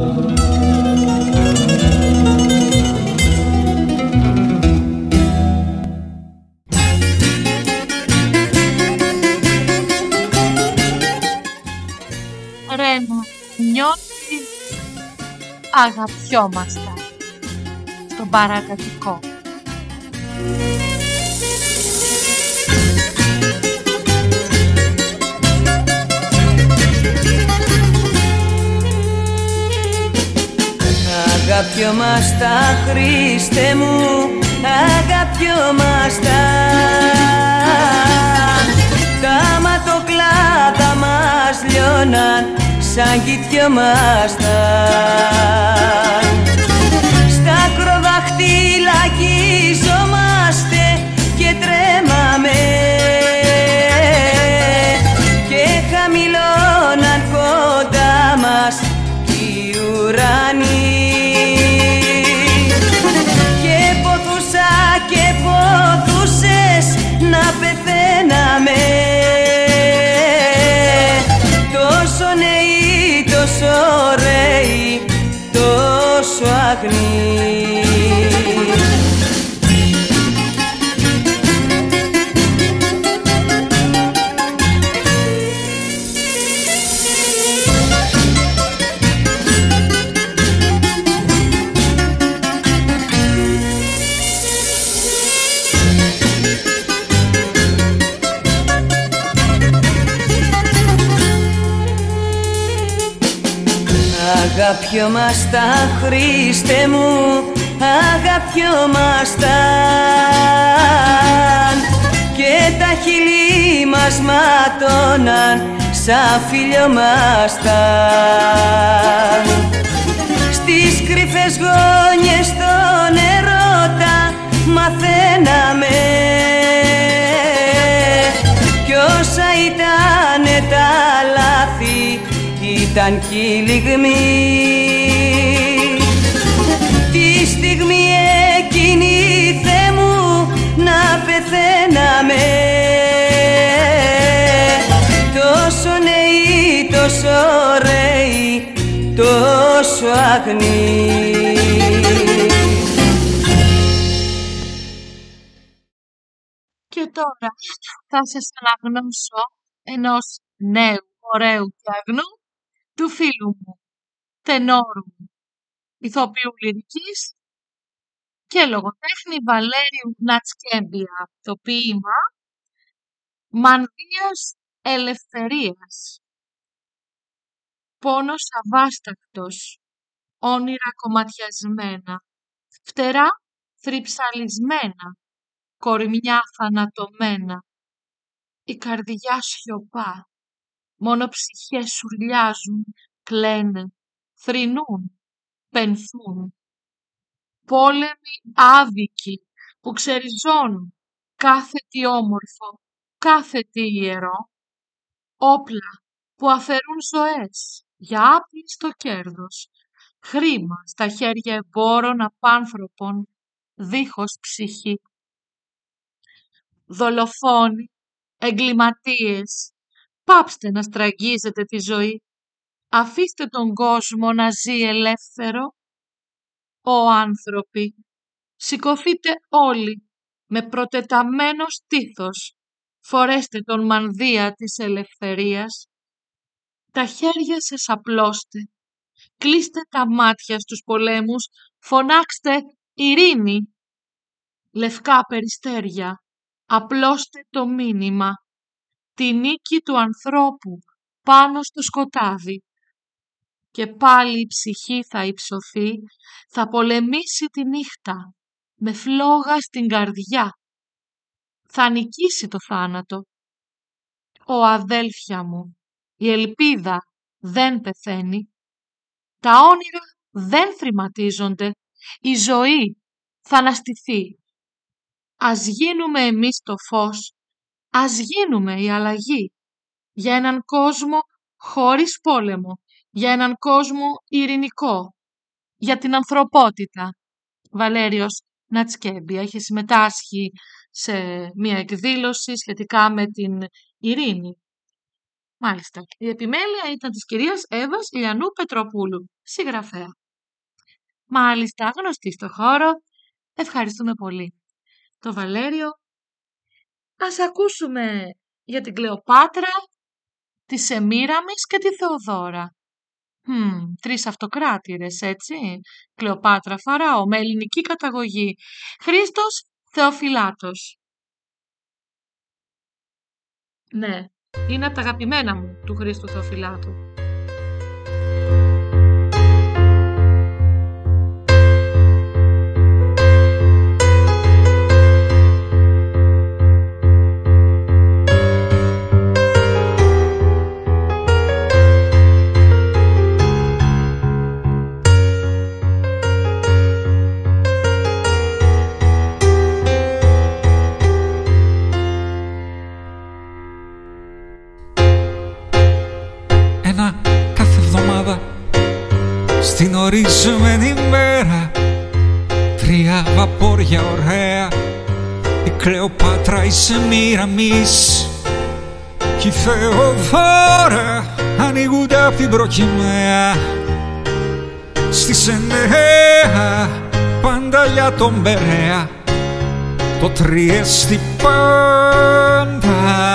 Ρένα, νιώθει, αγαπιόμαστε στον παρακατοικό. Αγαπιόμαστα, Χριστέ μου, αγαπιόμαστα. Τα ματοκλάδα μας λιώναν σαν κοιτιόμαστα. Στα ακροδαχτύλα αγγίζομαστε και τρέμαμε και χαμηλώναν κοντά μας οι ουρανοί. Και ποδούσες να πεθαίναμε, τόσο νέοι, τόσο ωραίοι, τόσο αγνοί. αγαπιόμαστα, Χριστέ μου, αγαπιόμασταν και τα χείλη μας ματώναν σαν φιλιόμασταν. Στις κρυφές γωνιές των ερώτα μαθαίναμε κι όσα ήτανε τα λάθη ήταν κι η λιγμή. Τη στιγμή εκείνη, Θεέ μου, να πεθαίναμε τόσο νέοι, τόσο ωραίοι, τόσο αγνοί. Και τώρα θα σας αναγνώσω ενός νέου, ωραίου και αγνού του φίλου μου, τενόρου μου, ηθοποιού λυρικής και λογοτέχνη Βαλέριου Νατσκέμπια, το ποίημα «Μανδύας ελευθερίας». Πόνος αβάστακτος, όνειρα κομματιασμένα, φτερά θρυψαλισμένα, κορμιά θανατωμένα, η καρδιά σιωπά, μόνο ψυχές σουρλιάζουν, κλαίνε, θρηνούν, πενθούν. Πόλεμοι άδικοι που ξεριζώνουν κάθε τι όμορφο, κάθε τι ιερό, όπλα που αφαιρούν ζωές για άπλιστο κέρδος, χρήμα στα χέρια εμπόρων απάνθρωπων, δίχως ψυχή. Δολοφόνοι, εγκληματίες, πάψτε να στραγγίζετε τη ζωή, αφήστε τον κόσμο να ζει ελεύθερο. Ω άνθρωποι, σηκωθείτε όλοι με προτεταμένο στήθος, φορέστε τον μανδύα της ελευθερίας, τα χέρια σας απλώστε, κλείστε τα μάτια στους πολέμους, φωνάξτε ειρήνη. Λευκά περιστέρια, απλώστε το μήνυμα, τη νίκη του ανθρώπου πάνω στο σκοτάδι. Και πάλι η ψυχή θα υψωθεί, θα πολεμήσει τη νύχτα, με φλόγα στην καρδιά. Θα νικήσει το θάνατο. Ω αδέλφια μου, η ελπίδα δεν πεθαίνει. Τα όνειρα δεν θρηματίζονται. Η ζωή θα αναστηθεί. Ας γίνουμε εμείς το φως, ας γίνουμε η αλλαγή. Για έναν κόσμο χωρίς πόλεμο, για έναν κόσμο ειρηνικό, για την ανθρωπότητα. Βαλέριος Νατσκέμπια είχε συμμετάσχει σε μια εκδήλωση σχετικά με την ειρήνη. Μάλιστα, η επιμέλεια ήταν της κυρίας Εύας Ιλιανού Πετροπούλου, συγγραφέα. Μάλιστα, γνωστή στο χώρο. Ευχαριστούμε πολύ το Βαλέριο. Ας ακούσουμε για την Κλεοπάτρα, τη Σεμίραμις και τη Θεοδώρα. Τρεις αυτοκράτηρες, έτσι. Κλεοπάτρα Φαράω, με ελληνική καταγωγή. Χρήστος Θεοφυλάτος. Ναι, είναι από τα αγαπημένα μου του Χρήστου Θεοφυλάτου. Στην ορίζομενη μέρα, 3 βαπόρια ωραία, η Κλεοπάτρα, η Σεμίραμις κι η Θεοδώρα ανοίγουνται απ' την προκυμαία. Στις 9 πανταλιά τον Περαία, το Τριέστη πάντα.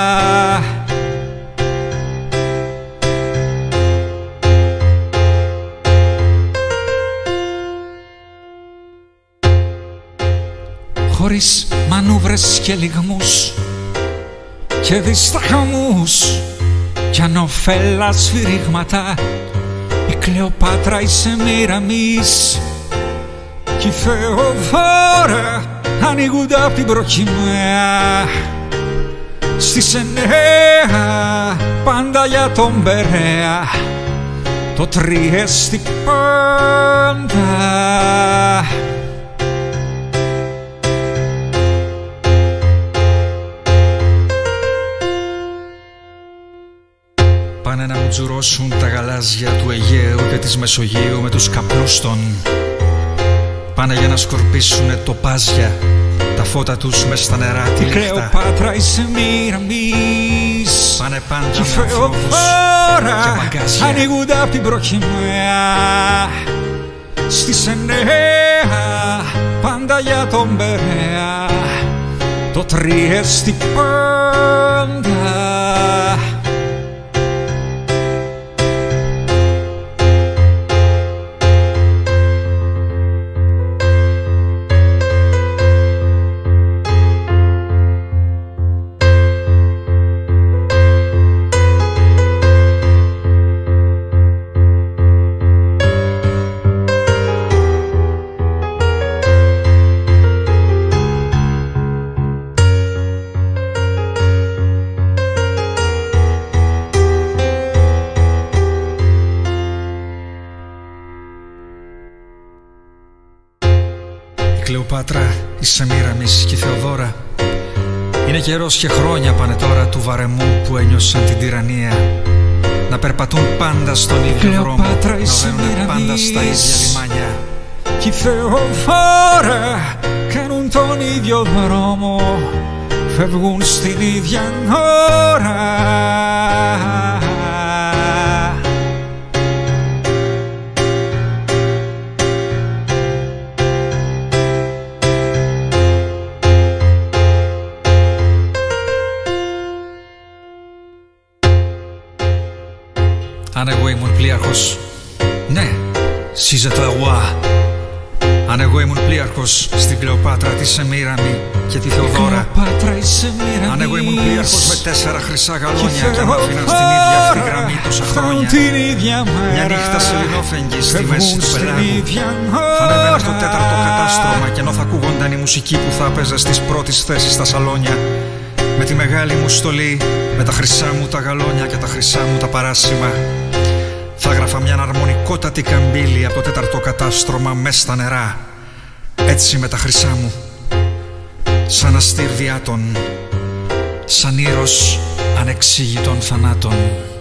Χωρίς μανούβρες και λιγμούς και δισταγμούς κι ανωφέλα σφυρίγματα, η Κλεοπάτρα είσαι Μύραμις κι η Θεοδώρα ανοίγονται απ' την προκυμαία. Στις 9 πάντα για τον Περαία, το Τριέστη πάντα. Πάνε να μου τζουρώσουν τα γαλάζια του Αιγαίου και της Μεσογείου με τους καπνούς των. Πάνε για να σκορπίσουνε τοπάζια, τα φώτα τους μες στα νερά τη νύχτα. Κλεοπάτρα είσαι Μύραμις, πάνε πάντα με αφρόβους και μαγκάζια. Ανοίγονται απ' την προκυμαία. Στις 9 πάντα για τον Περαία, το Τριέστη πάντα. Κλεοπάτρα είσαι Μύραμις κι η Θεοδώρα. Είναι καιρός και χρόνια πάνε τώρα του βαρεμού που ένιωσαν την τυραννία. Να περπατούν πάντα στον ίδιο δρόμο, να οδεύουνε πάντα στα ίδια λιμάνια. Κι η Θεοδώρα κάνουν τον ίδιο δρόμο, φεύγουν στην ίδια ώρα. Αν εγώ ήμουν πλοίαρχος, ναι, συζεταγουά. Αν εγώ ήμουν πλοίαρχος στην Κλεοπάτρα τη Σεμίραμη και τη Θεοδώρα. Αν εγώ ήμουν πλοίαρχος με 4 χρυσά γαλόνια και μ' άφηναν στην ίδια αυτή γραμμή τόσα χρόνια, μια νύχτα σε λινόφεγγι στη μέση του πελάγου, θα ανέβαινα στο 4ο κατάστρωμα και ενώ θα ακούγονταν η μουσική που θα έπαιζε στις πρώτες θέσεις στα σαλόνια, με τη μεγάλη μου στολή, με τα χρυσά μου τα γαλόνια και τα χρυσά μου τα παράσημα, θα γράφα μια αρμονικότατη καμπύλη από το 4ο κατάστρωμα μες στα νερά. Έτσι με τα χρυσά μου, σαν αστήρ διάτων, σαν ήρος ανεξήγητων θανάτων.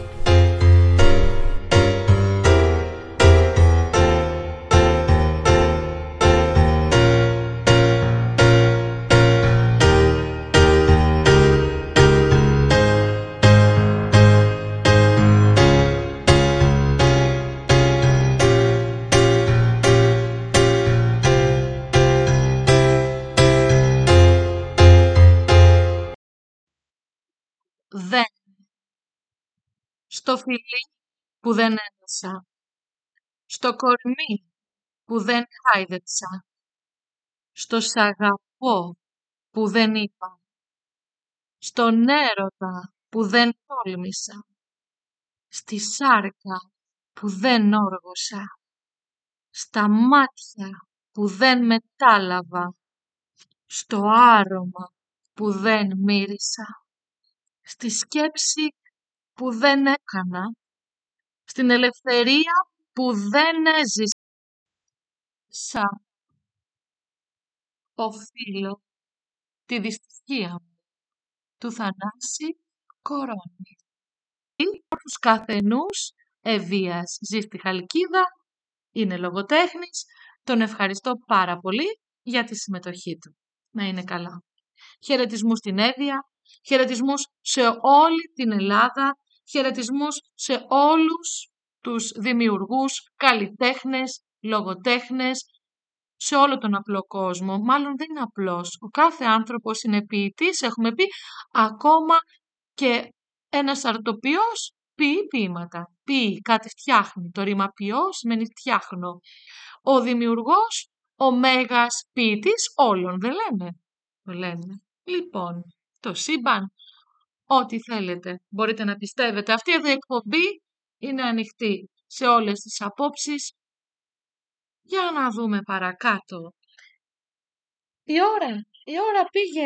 Δεν. Στο φιλί που δεν έδωσα, στο κορμί που δεν χάιδεψα, στο σ' αγαπώ που δεν είπα, στον έρωτα που δεν τόλμησα, στη σάρκα που δεν όργωσα, στα μάτια που δεν μετάλαβα, στο άρωμα που δεν μύρισα, στη σκέψη που δεν έκανα, στην ελευθερία που δεν έζησα. Οφείλω τη δυστυχία μου του Θανάση Κορώνη. Τους καθενούς Ευβίας ζει στη Χαλκίδα, είναι λογοτέχνης, τον ευχαριστώ πάρα πολύ για τη συμμετοχή του. Να είναι καλά. Χαιρετισμούς στην Εύβοια, χαιρετισμούς σε όλη την Ελλάδα, χαιρετισμούς σε όλους τους δημιουργούς, καλλιτέχνες, λογοτέχνες, σε όλο τον απλό κόσμο. Μάλλον δεν είναι απλός. Ο κάθε άνθρωπος είναι ποιητής, έχουμε πει, ακόμα και ένας αρτοποιός ποιεί ποίηματα. Ποιεί, κάτι φτιάχνει. Το ρήμα ποιώ σημαίνει φτιάχνω. Ο δημιουργός, ο μέγας ποιητής όλων, δεν λένε. Το λένε. Λοιπόν, το σύμπαν, ό,τι θέλετε μπορείτε να πιστεύετε. Αυτή εδώ η εκπομπή είναι ανοιχτή σε όλες τις απόψεις. Για να δούμε παρακάτω. Η ώρα πήγε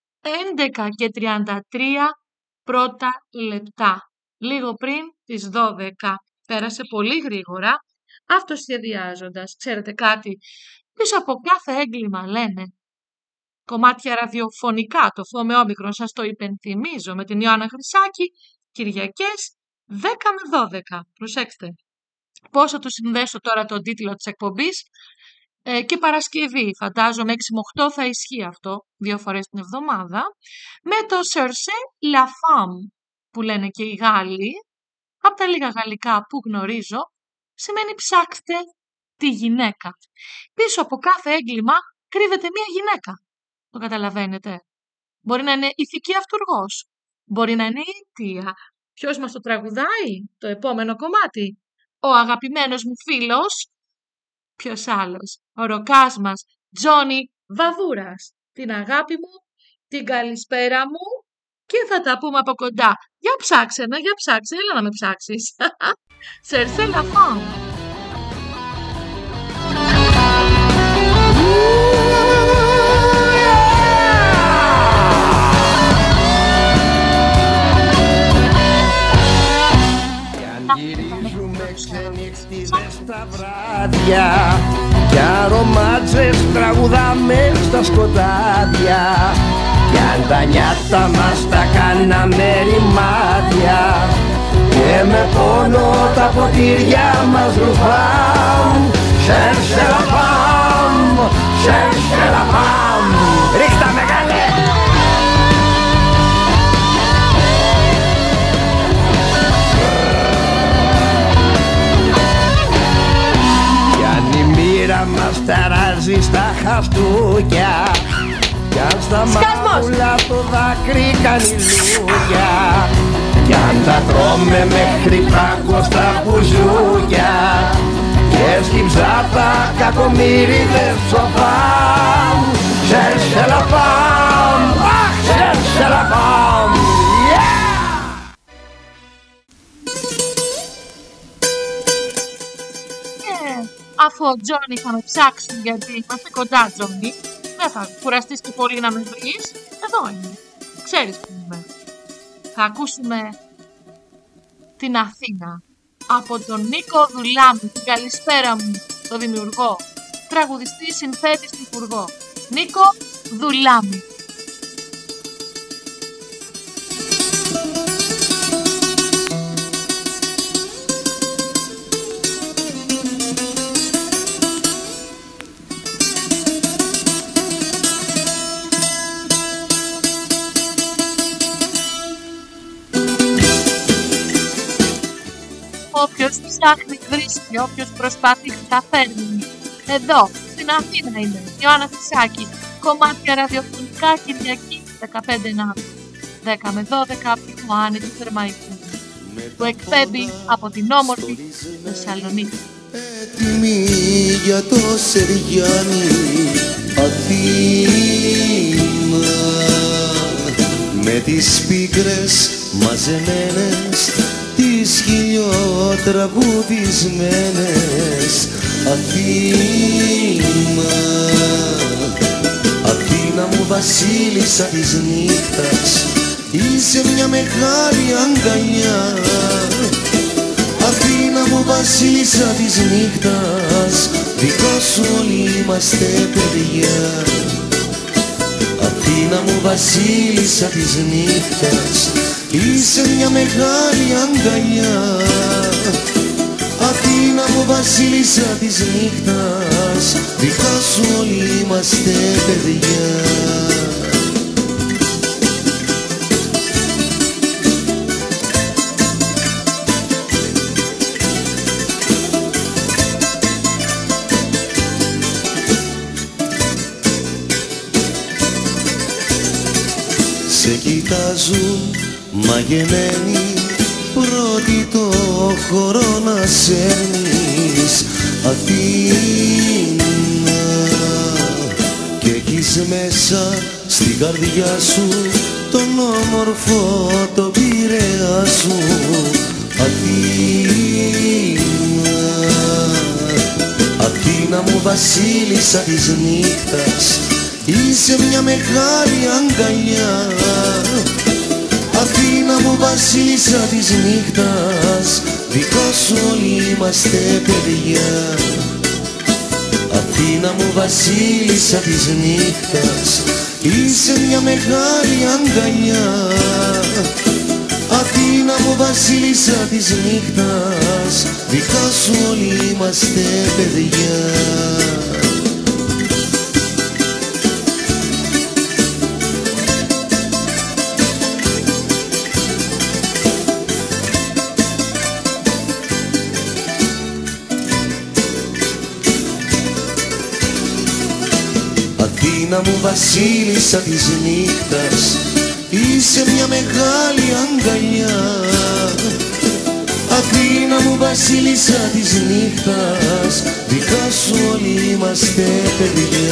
11:33 πρώτα λεπτά. Λίγο πριν τις 12. Πέρασε πολύ γρήγορα, αυτοσχεδιάζοντας. Ξέρετε κάτι, πίσω από κάθε έγκλημα λένε κομμάτια ραδιοφωνικά, το φω με όμικρον, σας το υπενθυμίζω, με την Ιωάννα Χρυσάκη, Κυριακές 10 με 12. Προσέξτε. Πώς θα το συνδέσω τώρα τον τίτλο της εκπομπής, και Παρασκευή, φαντάζομαι 6 με 8 θα ισχύει αυτό, 2 φορές την εβδομάδα, με το Cherchez la femme, που λένε και οι Γάλλοι, από τα λίγα γαλλικά που γνωρίζω, σημαίνει ψάξτε τη γυναίκα. Πίσω από κάθε έγκλημα κρύβεται μία γυναίκα. Το καταλαβαίνετε. Μπορεί να είναι ηθική αυτουργός, μπορεί να είναι η αιτία. Ποιος μας το τραγουδάει, το επόμενο κομμάτι? Ο αγαπημένος μου φίλος, ποιος άλλος? Ο ροκάς μας, Τζόνι Βαβούρας. Την αγάπη μου, την καλησπέρα μου και θα τα πούμε από κοντά. Για ψάξε με, έλα να με ψάξεις. Cherchez la femme. Γυρίζουμε ξενύχτιδες στα βράδια κι αρωμάτζες τραγουδάμε στα σκοτάδια κι αν τα νιάτα μας τα κάναμε ρημάδια και με πόνο τα ποτήρια μας ρουφάν. Cherchez la femme, cherchez la femme. Ρίχτα μεγάλε! Μας ταράζει στα χαστούκια κι αν στα μάγουλα το δάκρυ κάνει λούγια κι αν τα τρώμε μέχρι πάγκο στα μπουζούκια και στην ψάτα κακομοίριδες σοφάμ. Cherchez la femme, cherchez la femme. Αφού ο Τζόνι θα με ψάξουν, γιατί είμαστε κοντά, Τζόνι, δεν θα κουραστείς και πολύ να με βρεις. Εδώ είμαι. Ξέρεις που είμαι. Θα ακούσουμε την Αθήνα από τον Νίκο Δουλάμη. Την καλησπέρα μου, το δημιουργό, τραγουδιστή, συνθέτη, υπουργό. Νίκο Δουλάμη. Όποιος ψάχνει βρίσκει, όποιος προσπαθεί τα φέρνει. Εδώ, στην Αθήνα είναι, Ιωάννα Χρυσάκη, κομμάτια ραδιοφωνικά Κυριακή 15 10 με 12 από την Άννη του Θερμαϊκού, που εκπέμπει από την όμορφη Θεσσαλονίκη. Έτοιμη για το Σεριάνι, Αθήνα, με τις πίκρες μαζεμένες, τις χιλιοτραγουδισμένες. Αθήνα, Αθήνα μου βασίλισσα της νύχτας, είσαι μια μεγάλη αγκαλιά. Αθήνα μου βασίλισσα της νύχτας, δικά σου όλοι είμαστε παιδιά. Αθήνα μου βασίλισσα της νύχτας, είσαι μια μεγάλη αγκαλιά. Αθήνα μου βασίλισσα της νύχτας, δικά σου όλοι είμαστε παιδιά. Σε κοιτάζουν μαγεμένοι, πρώτη το χώρο να σέρνεις. Αθήνα, και έχεις μέσα στην καρδιά σου τον όμορφο το Πειραιά σου. Αθήνα, Αθήνα μου βασίλισσα της νύχτας, είσαι μια μεγάλη αγκαλιά. Αθήνα μου βασίλισσα της νύχτας, δικό σου όλοι είμαστε παιδιά. Αθήνα μου βασίλισσα της νύχτας, είσαι μια μεγάλη αγκαλιά. Αθήνα μου βασίλισσα της νύχτας, δικά σου όλοι είμαστε παιδιά. Αθήνα μου βασίλισσα της νύχτας, είσαι μια μεγάλη αγκαλιά. Αθήνα μου βασίλισσα της νύχτας, δικά σου όλοι είμαστε παιδιά.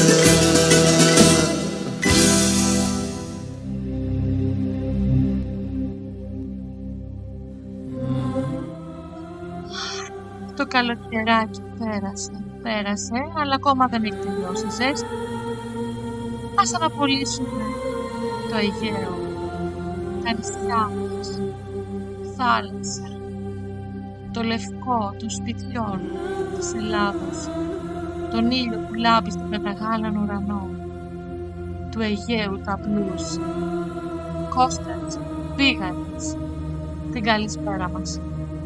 Το καλοκαιράκι πέρασε, αλλά ακόμα δεν έχει τελειώσει η ζέστη. Ας αναπολύσουμε το Αιγαίο, τα νησιά μας, θάλασσα, το λευκό των σπιτιών της Ελλάδας, τον ήλιο που λάμπει στον καταγάλανο ουρανό, του Αιγαίου τα μπλούς. Κώστας, Βίγανης, την καλησπέρα μας.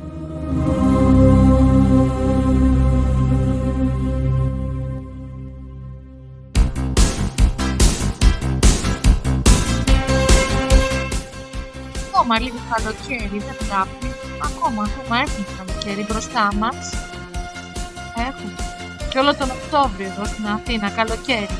Ακόμα λίγο καλοκαίρι δεν πρέπει. Ακόμα έχουμε καλοκαίρι μπροστά μας. Έχουμε. Και όλο τον Οκτώβριο εδώ στην Αθήνα καλοκαίρι.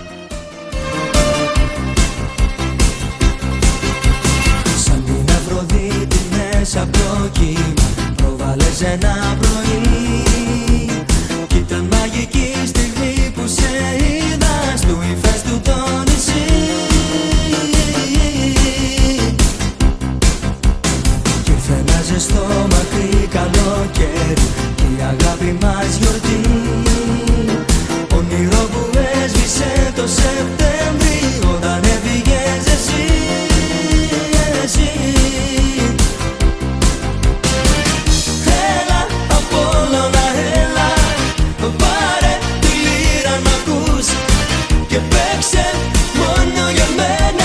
Σαν την Αφροδίτη μέσα από το κύμα προβάλλες ένα πρωί. Κι ήταν μαγική στιγμή που σε είδα στου ύφεστου το νησί. Στο μακρύ καλοκαίρι η αγάπη μας γιορτή, όνειρο που έσβησε το Σεπτέμβρη όταν έφυγες εσύ. Έλα Απόλλωνα έλα, πάρε τη λύρα να ακούς και παίξε μόνο για μένα.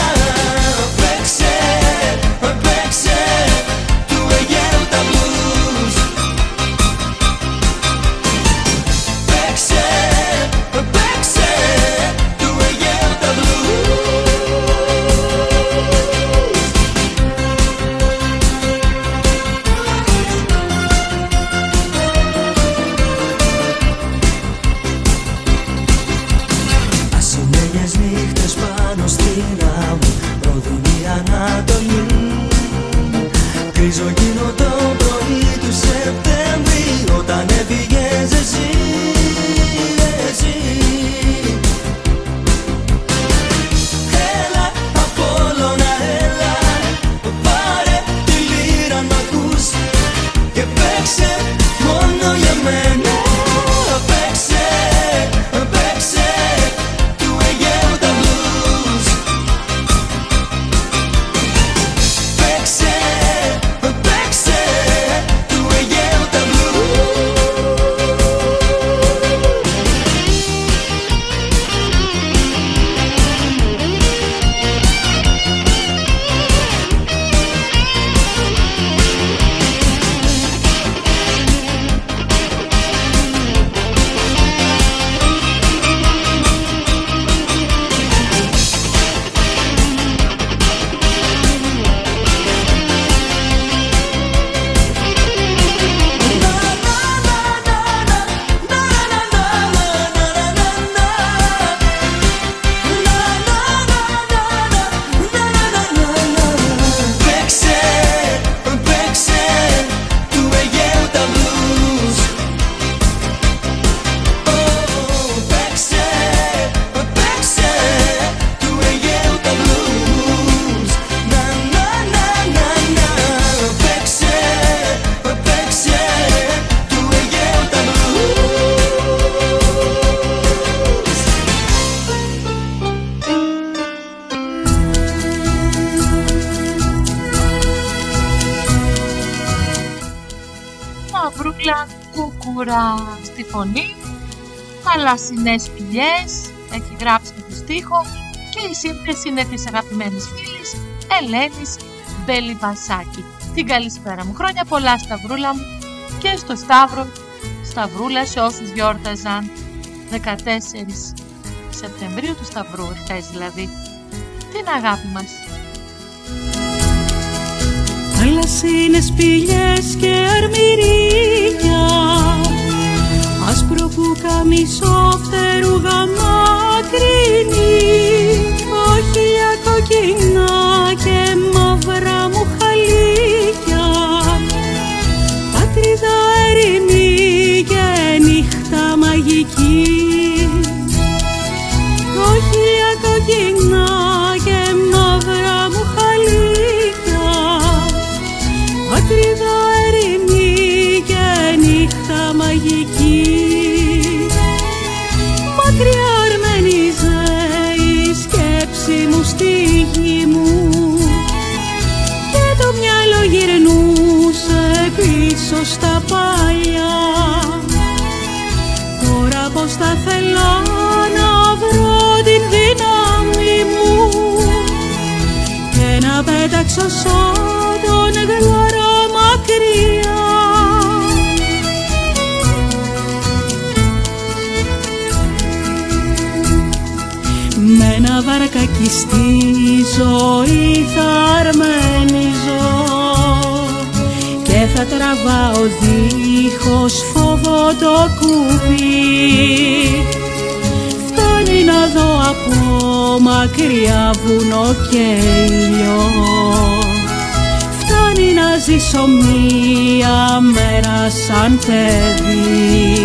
Κρίζω εκείνο το πρωί του Σεπτέμβρη όταν έφυγες εσύ. Έλα Απόλλωνα έλα, πάρε τη λύρα να ακούς και παίξε μόνο για μένα. Παίξε, παίξε του Αιγαίου τα blues. Παίξε Μανούλα Κουκουρά. Στη φωνή, θαλασσινές πηγές, έχει γράψει το στίχο και η σύνθεση είναι της αγαπημένης φίλης Ελένης Μπελιβασάκη. Την καλησπέρα μου, χρόνια πολλά Σταυρούλα μου και στο Σταύρο, Σταυρούλα σε όσους γιόρταζαν 14 Σεπτεμβρίου του Σταυρού, εχθές δηλαδή, την αγάπη μας. Θαλασσίνες πηγές και αρμυρίκια, άσπρο πουκαμισό φτερούγα μακρινή, οχίλια κοκκινά και μαύρα μου χαλίκια, πατρίδα ερημή και νύχτα μαγική, οχίλια κοκκινά και μαύρα μου χαλίκια, πατρίδα ερημή και νύχτα μαγική. Μακριά αρμενίζε η σκέψη μου στη γη μου και το μυαλό γυρνούσε πίσω στα παλιά. Τώρα πως θα θέλα να βρω την δύναμη μου και να πέταξω σαν τον γλαρό μακριά. Με ένα βαρκάκι στη ζωή θα αρμενιζώ και θα τραβάω δίχως φόβο το κουπί. Φτάνει να δω από μακριά βουνό και ήλιο, φτάνει να ζήσω μία μέρα σαν παιδί.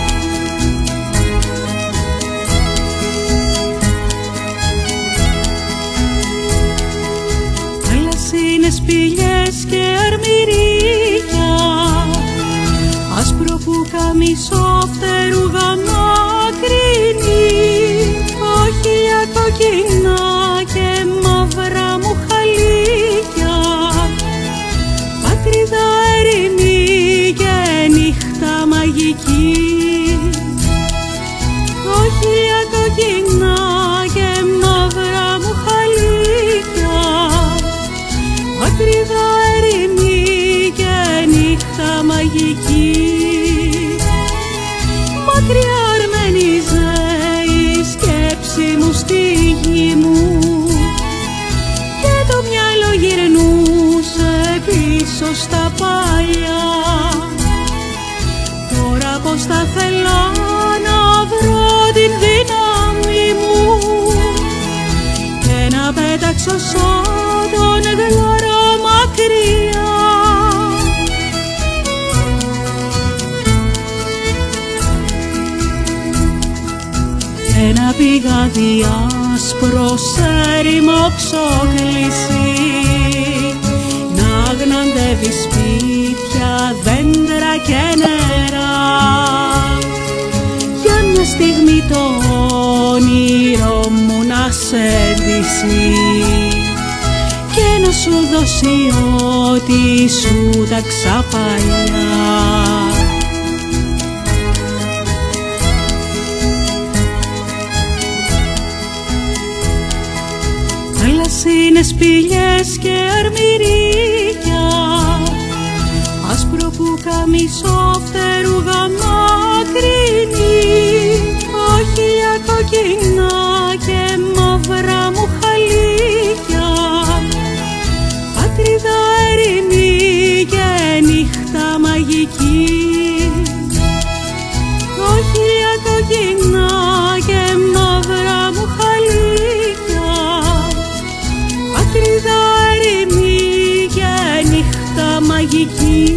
Θαλασσίνες πηγές και αρμυρίκια, άσπρο πουκαμισό φτερούγα μακρινή, οχίλια κοκκινά και μαύρα μου χαλίκια, πατρίδα ερημή και νύχτα μαγική, οχίλια κοκκινά και μαύρα μου χαλίκια, πατρίδα ερημή και νύχτα μαγική. Μακριά αρμενίζε η σκέψη μου στη γη μου και το μυαλό γυρνούσε πίσω στα παλιά. Τώρα πως θα θέλα να βρω την δύναμη μου και να πέταξω σαν τον γλαρό μακριά. Ένα πηγάδι άσπρο σε έρημο ξόκληση, να γναντεύει σπίτια, δέντρα και νερά, για μια στιγμή το όνειρο μου να σε ντύσει και να σου δώσει ό,τι σου ταξα παλιά. Θαλασσίνες πηγές και αρμυρίκια, άσπρο πουκαμισό φτερούγα μακρινή, οχίλια κοκκινά και μαύρα μου χαλίκια, πατρίδα ερημή και νύχτα μαγική, οχίλια κοκκινά και μαύρα μου χαλίκια, πατρίδα ερημή και νύχτα μαγική.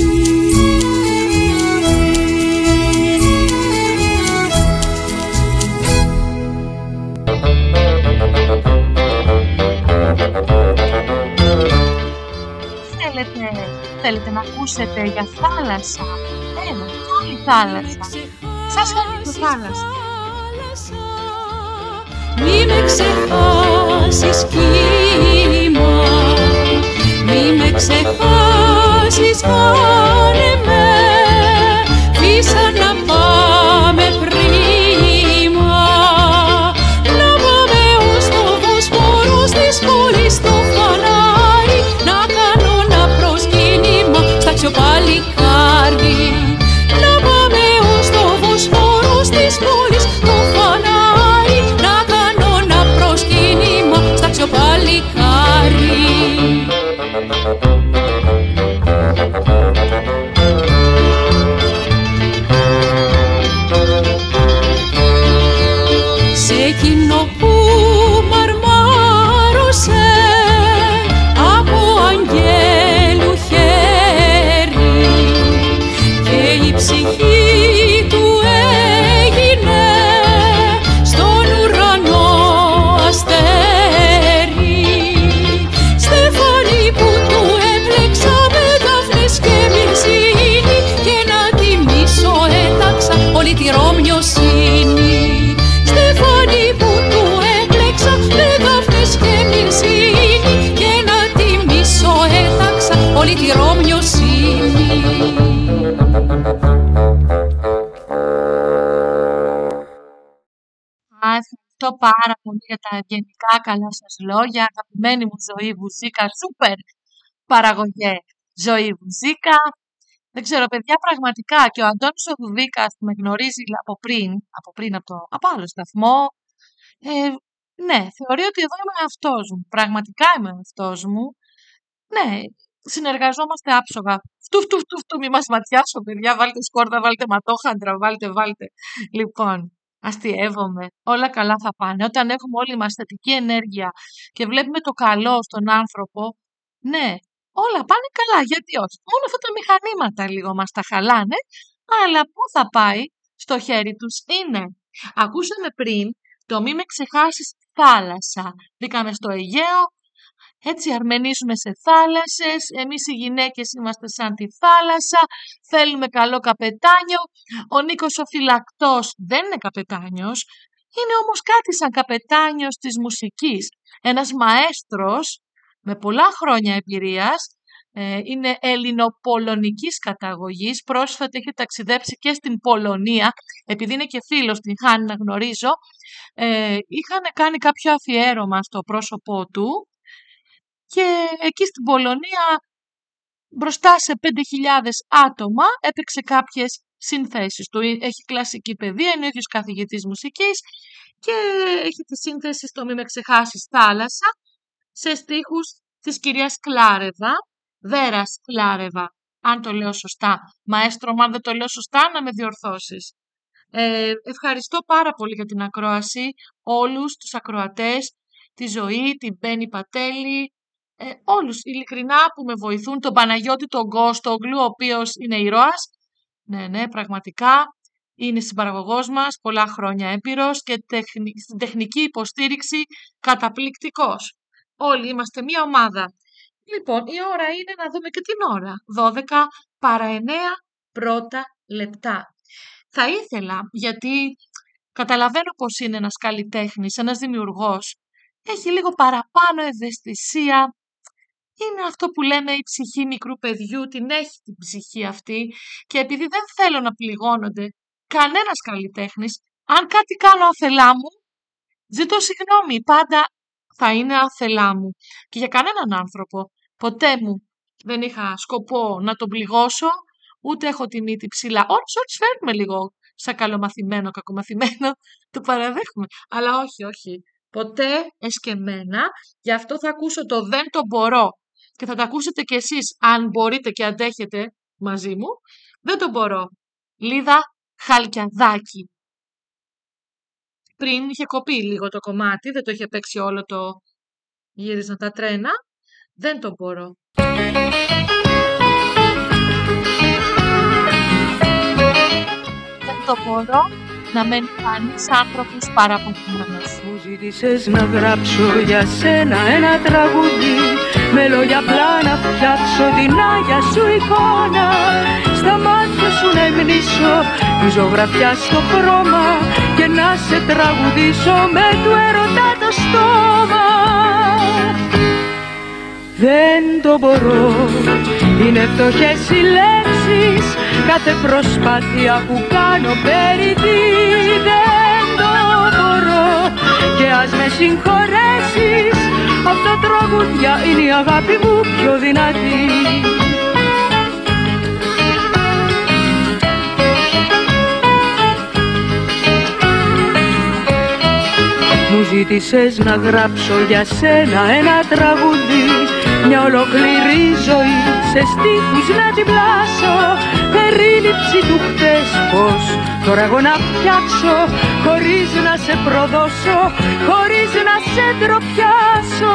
Θέλετε να ακούσετε για θάλασσα? Έλα, όλη θάλασσα. Σας χαρεί το θάλασσα. Μη με ξεχάσεις κύμα, μη με ξεχάσεις κάνε με πάρα πολύ για τα ευγενικά καλά σας λόγια. Αγαπημένη μου Ζωή Βουζίκα, σούπερ παραγωγέ Ζωή Βουζίκα. Δεν ξέρω, παιδιά, πραγματικά και ο Αντώνης ο Δουδίκας που με γνωρίζει από άλλο σταθμό. Ναι, θεωρεί ότι εδώ είμαι εαυτός μου. Πραγματικά είμαι εαυτός μου. Ναι, συνεργαζόμαστε άψογα. Φτου, μη μας ματιάσω, παιδιά. Βάλτε σκόρδα, βάλτε ματόχαντρα, βάλτε. Λοιπόν, αστιεύομαι. Όλα καλά θα πάνε. Όταν έχουμε όλοι μας θετική ενέργεια και βλέπουμε το καλό στον άνθρωπο, ναι, όλα πάνε καλά. Γιατί όχι. Μόνο αυτά τα μηχανήματα λίγο μας τα χαλάνε, αλλά πού θα πάει, στο χέρι τους είναι. Ακούσαμε πριν το μη με ξεχάσεις θάλασσα. Μπήκαμε στο Αιγαίο. Έτσι αρμενίζουμε σε θάλασσες, εμείς οι γυναίκες είμαστε σαν τη θάλασσα, θέλουμε καλό καπετάνιο. Ο Νίκος ο Φυλακτός δεν είναι καπετάνιος, είναι όμως κάτι σαν καπετάνιος της μουσικής. Ένας μαέστρος με πολλά χρόνια εμπειρίας, είναι ελληνοπολωνικής καταγωγής, πρόσφατα έχει ταξιδέψει και στην Πολωνία, επειδή είναι και φίλος, την χάνει να γνωρίζω. Είχαν κάνει κάποιο αφιέρωμα στο πρόσωπό του, και εκεί στην Πολωνία μπροστά σε 5.000 άτομα έπαιξε κάποιες συνθέσεις του. Έχει κλασική παιδεία, είναι ο ίδιος καθηγητής μουσικής και έχει τη σύνθεση στο «Μη με ξεχάσεις θάλασσα» σε στίχους της κυρίας Κλάρεβα, Βέρας Κλάρεβα, αν το λέω σωστά. Μαέστρο, αν δεν το λέω σωστά, να με διορθώσεις. Ευχαριστώ πάρα πολύ για την ακρόαση, όλους τους ακροατές, τη Ζωή, την Μπένη Πατέλη, όλους ειλικρινά που με βοηθούν, τον Παναγιώτη τον Κώστογλου, ο οποίος είναι ήρωας. Ναι, πραγματικά είναι συμπαραγωγός μας, πολλά χρόνια έμπειρος και στην τεχνική υποστήριξη καταπληκτικός. Όλοι είμαστε μία ομάδα. Λοιπόν, η ώρα είναι να δούμε και την ώρα. 12 παρά 9 πρώτα λεπτά. Θα ήθελα, γιατί καταλαβαίνω πως είναι ένας καλλιτέχνης, ένας δημιουργός, έχει λίγο παραπάνω ευαισθησία. Είναι αυτό που λέμε η ψυχή μικρού παιδιού, την έχει την ψυχή αυτή και επειδή δεν θέλω να πληγώνονται κανένας καλλιτέχνης, αν κάτι κάνω αθελά μου, ζητώ συγγνώμη, πάντα θα είναι αθελά μου. Και για κανέναν άνθρωπο, ποτέ μου δεν είχα σκοπό να τον πληγώσω, ούτε έχω τη μύτη ψηλά. Ώρες φέρνουμε λίγο σαν καλομαθημένο, κακομαθημένο, το παραδέχουμε. Αλλά όχι. Ποτέ εσκεμμένα, γι' αυτό θα ακούσω το «Δεν το μπορώ» και θα τα ακούσετε κι εσείς, αν μπορείτε και αντέχετε μαζί μου. «Δεν το μπορώ». Λίδα Χαλκιαδάκη. Πριν είχε κοπεί λίγο το κομμάτι, δεν το είχε παίξει όλο το «Γύριζαν τα τρένα». «Δεν το μπορώ». Δεν το μπορώ να μένει κανείς άνθρωπος παραπονημένος. Μου ζήτησες να γράψω για σένα ένα τραγούδι, με λόγια απλά να φτιάξω την άγια σου εικόνα, στα μάτια σου να εμνήσω τη ζωγραφιά στο χρώμα και να σε τραγουδήσω με του έρωτα το στόμα. Δεν το μπορώ, είναι φτωχές οι λέξεις, κάθε προσπάθεια που κάνω περιττή. Δεν το μπορώ και ας με συγχωρέσεις, αυτά τραγούδια είναι η αγάπη μου πιο δυνατή. Μου ζήτησες να γράψω για σένα ένα τραγούδι, μια ολόκληρη ζωή σε στίχους να την πλάσω, περίληψη του χτες πως τώρα εγώ να φτιάξω, χωρίς να σε προδώσω, χωρίς να σε ντροπιάσω.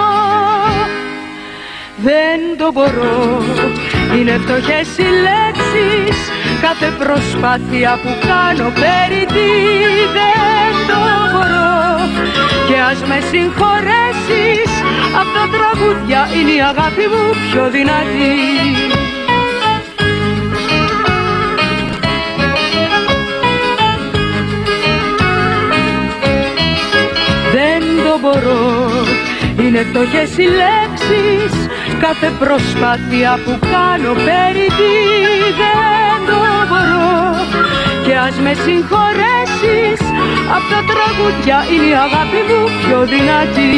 Δεν το μπορώ, είναι φτωχές οι λέξεις, κάθε προσπάθεια που κάνω περιττή. Δεν το μπορώ και ας με συγχωρέσεις, απ' τα τραγούδια είναι η αγάπη μου πιο δυνατή. Δεν το μπορώ, είναι φτωχές οι λέξεις, κάθε προσπάθεια που κάνω περιττή. Δεν το μπορώ και ας με συγχωρέσεις, Απ' τα τραγούδια είναι η αγάπη μου πιο δυνατή.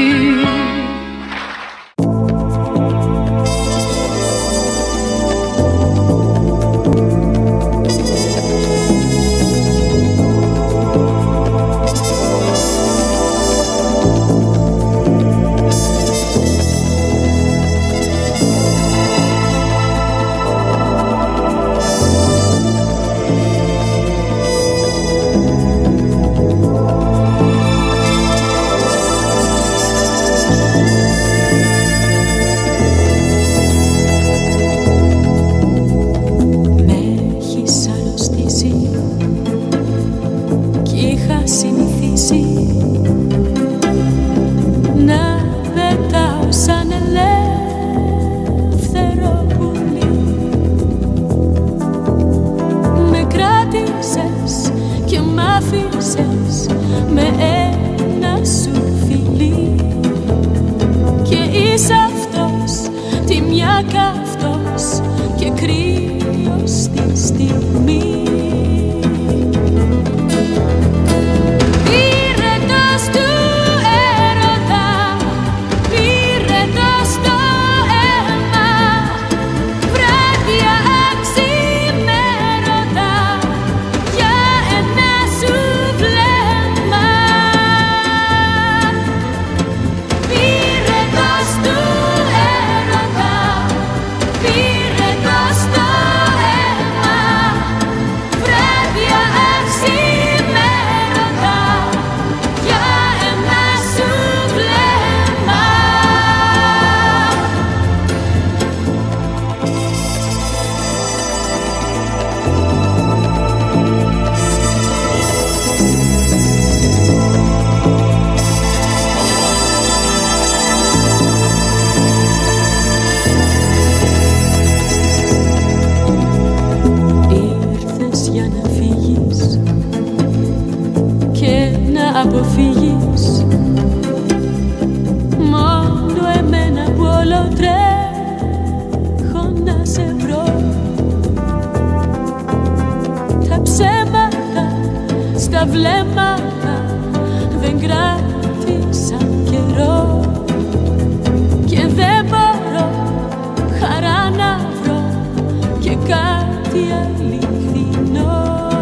αποφύγεις μόνο εμένα που όλο τρέχω να σε βρω. Τα ψέματα στα βλέμματα δεν κράτησαν καιρό και δεν μπορώ χαρά να βρω και κάτι αληθινό.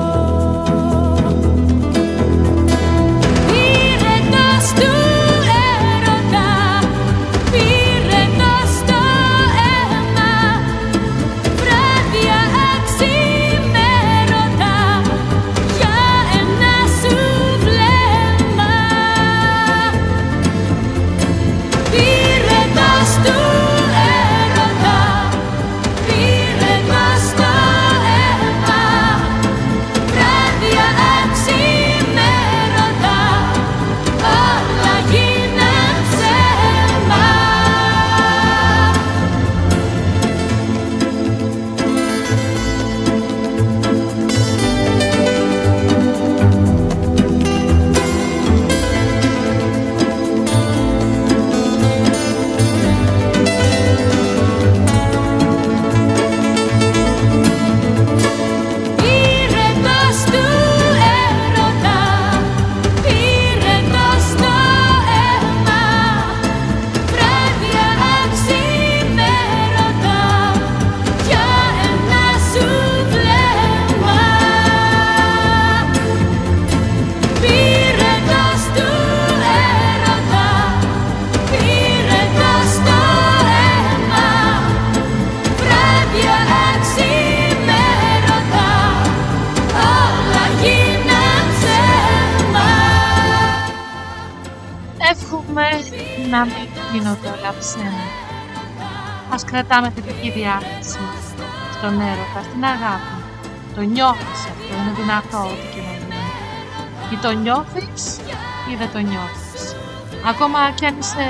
Να μην γίνονται όλα ψέμα. Ας κρατάμε θετική διάθεση στον έρωτα, στην αγάπη. Το νιώθεις αυτό, είναι δυνατό ό,τι και να γίνει. Ή το νιώθεις ή δεν το νιώθεις. Ακόμα κι αν είσαι...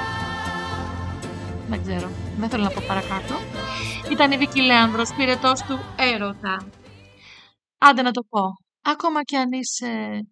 δεν ξέρω, δεν θέλω να πω παρακάτω. Ήταν η Βίκη Λέανδρος, πυρετός του έρωτα. Άντε να το πω. Ακόμα κι αν είσαι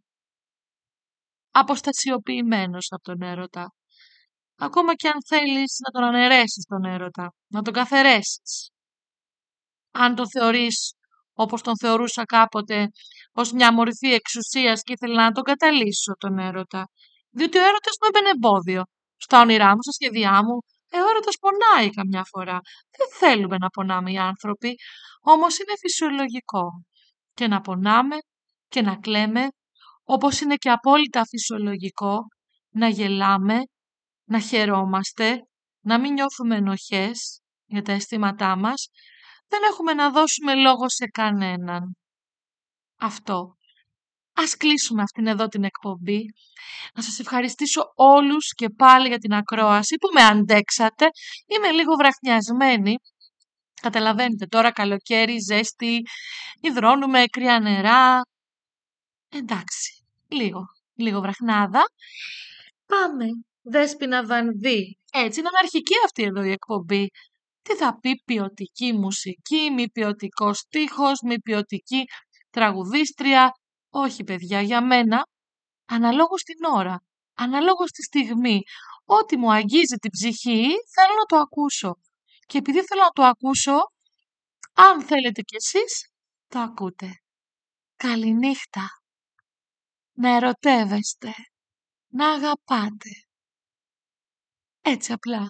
αποστασιοποιημένος από τον έρωτα. Ακόμα και αν θέλεις να τον αναιρέσεις τον έρωτα, να τον καθαιρέσεις. Αν τον θεωρείς όπως τον θεωρούσα κάποτε ως μια μορφή εξουσίας και ήθελα να τον καταλύσω τον έρωτα. Διότι ο έρωτας μου έμπαινε εμπόδιο. Στα όνειρά μου, στα σχέδιά μου, ο έρωτας πονάει καμιά φορά. Δεν θέλουμε να πονάμε οι άνθρωποι, όμως είναι φυσιολογικό. Και να πονάμε και να κλαίμε, όπως είναι και απόλυτα φυσιολογικό να γελάμε, να χαιρόμαστε, να μην νιώθουμε ενοχές για τα αισθήματά μας. Δεν έχουμε να δώσουμε λόγο σε κανέναν. Αυτό. Ας κλείσουμε αυτήν εδώ την εκπομπή. Να σας ευχαριστήσω όλους και πάλι για την ακρόαση που με αντέξατε. Είμαι λίγο βραχνιασμένη. Καταλαβαίνετε τώρα καλοκαίρι, ζέστη, υδρώνουμε κρύα νερά. Εντάξει, λίγο βραχνάδα. Πάμε. Δέσποινα Βανδύ. Έτσι είναι αναρχική αυτή εδώ η εκπομπή. Τι θα πει ποιοτική μουσική, μη ποιοτικός στίχος, μη ποιοτική τραγουδίστρια. Όχι παιδιά, για μένα, αναλόγως την ώρα, αναλόγως τη στιγμή, ό,τι μου αγγίζει την ψυχή, θέλω να το ακούσω. Και επειδή θέλω να το ακούσω, αν θέλετε κι εσείς, το ακούτε. Καληνύχτα. Να ερωτεύεστε. Να αγαπάτε. Έτσι απλά.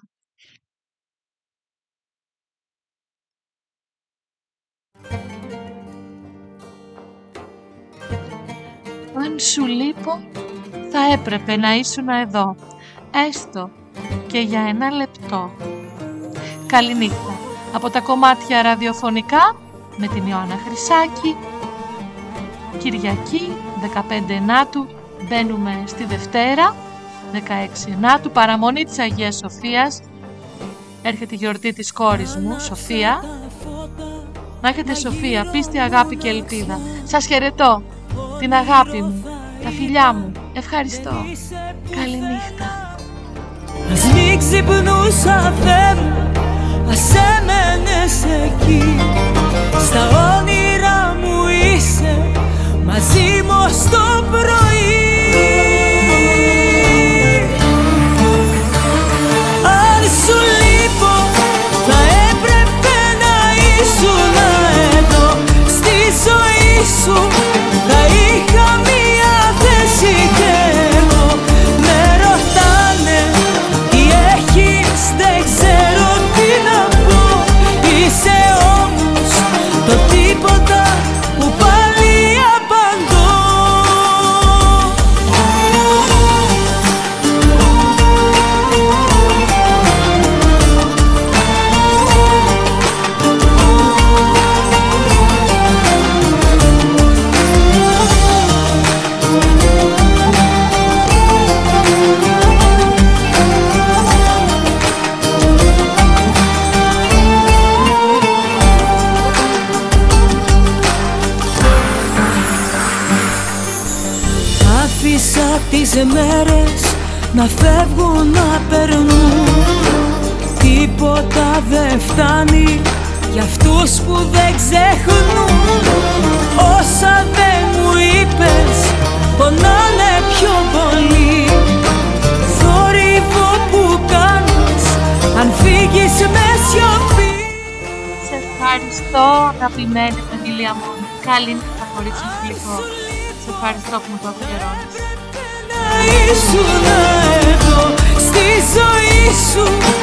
Αν σου λείπω, θα έπρεπε να ήσουν εδώ, έστω και για ένα λεπτό. Καληνύχτα από τα κομμάτια ραδιοφωνικά με την Ιωάννα Χρυσάκη. Κυριακή 15 Ενάτου μπαίνουμε στη Δευτέρα 16 Ενάτου, παραμονή της Αγίας Σοφίας. Έρχεται η γιορτή της κόρης μου, Σοφία. Να έχετε Σοφία, πίστη, αγάπη και ελπίδα. Σας χαιρετώ, την αγάπη μου, τα φιλιά μου. Ευχαριστώ. Καληνύχτα. Ας μην ξυπνούσα, Θεέ μου, ας έμενες εκεί. Στα όνειρά μου είσαι, μαζί μου ως το πρωί. Αν σου λείπω, θα έπρεπε να ήσουν εδώ. Στη ζωή σου θα είχα μία θέση κι εγώ. Με ρωτάνε τι έχεις, δεν ξέρω τι να πω. Είσαι όμως το τίποτα που πάλι απαντώ. Άφησα τις μέρες να φεύγουν, να περνούν. Τίποτα δεν φτάνει για αυτούς που δεν ξεχνούν. Όσα δεν μου είπες πονάνε πιο πολύ. Θόρυβο που κάνεις αν φύγεις με σιωπή. Σε ευχαριστώ αγαπημένη familia μου. Καλή νύχτα κορίτσι μου γλυκό. Σε ευχαριστώ που μου το αφιερώνεις. Να ήσουν εδώ στη ζωή σου.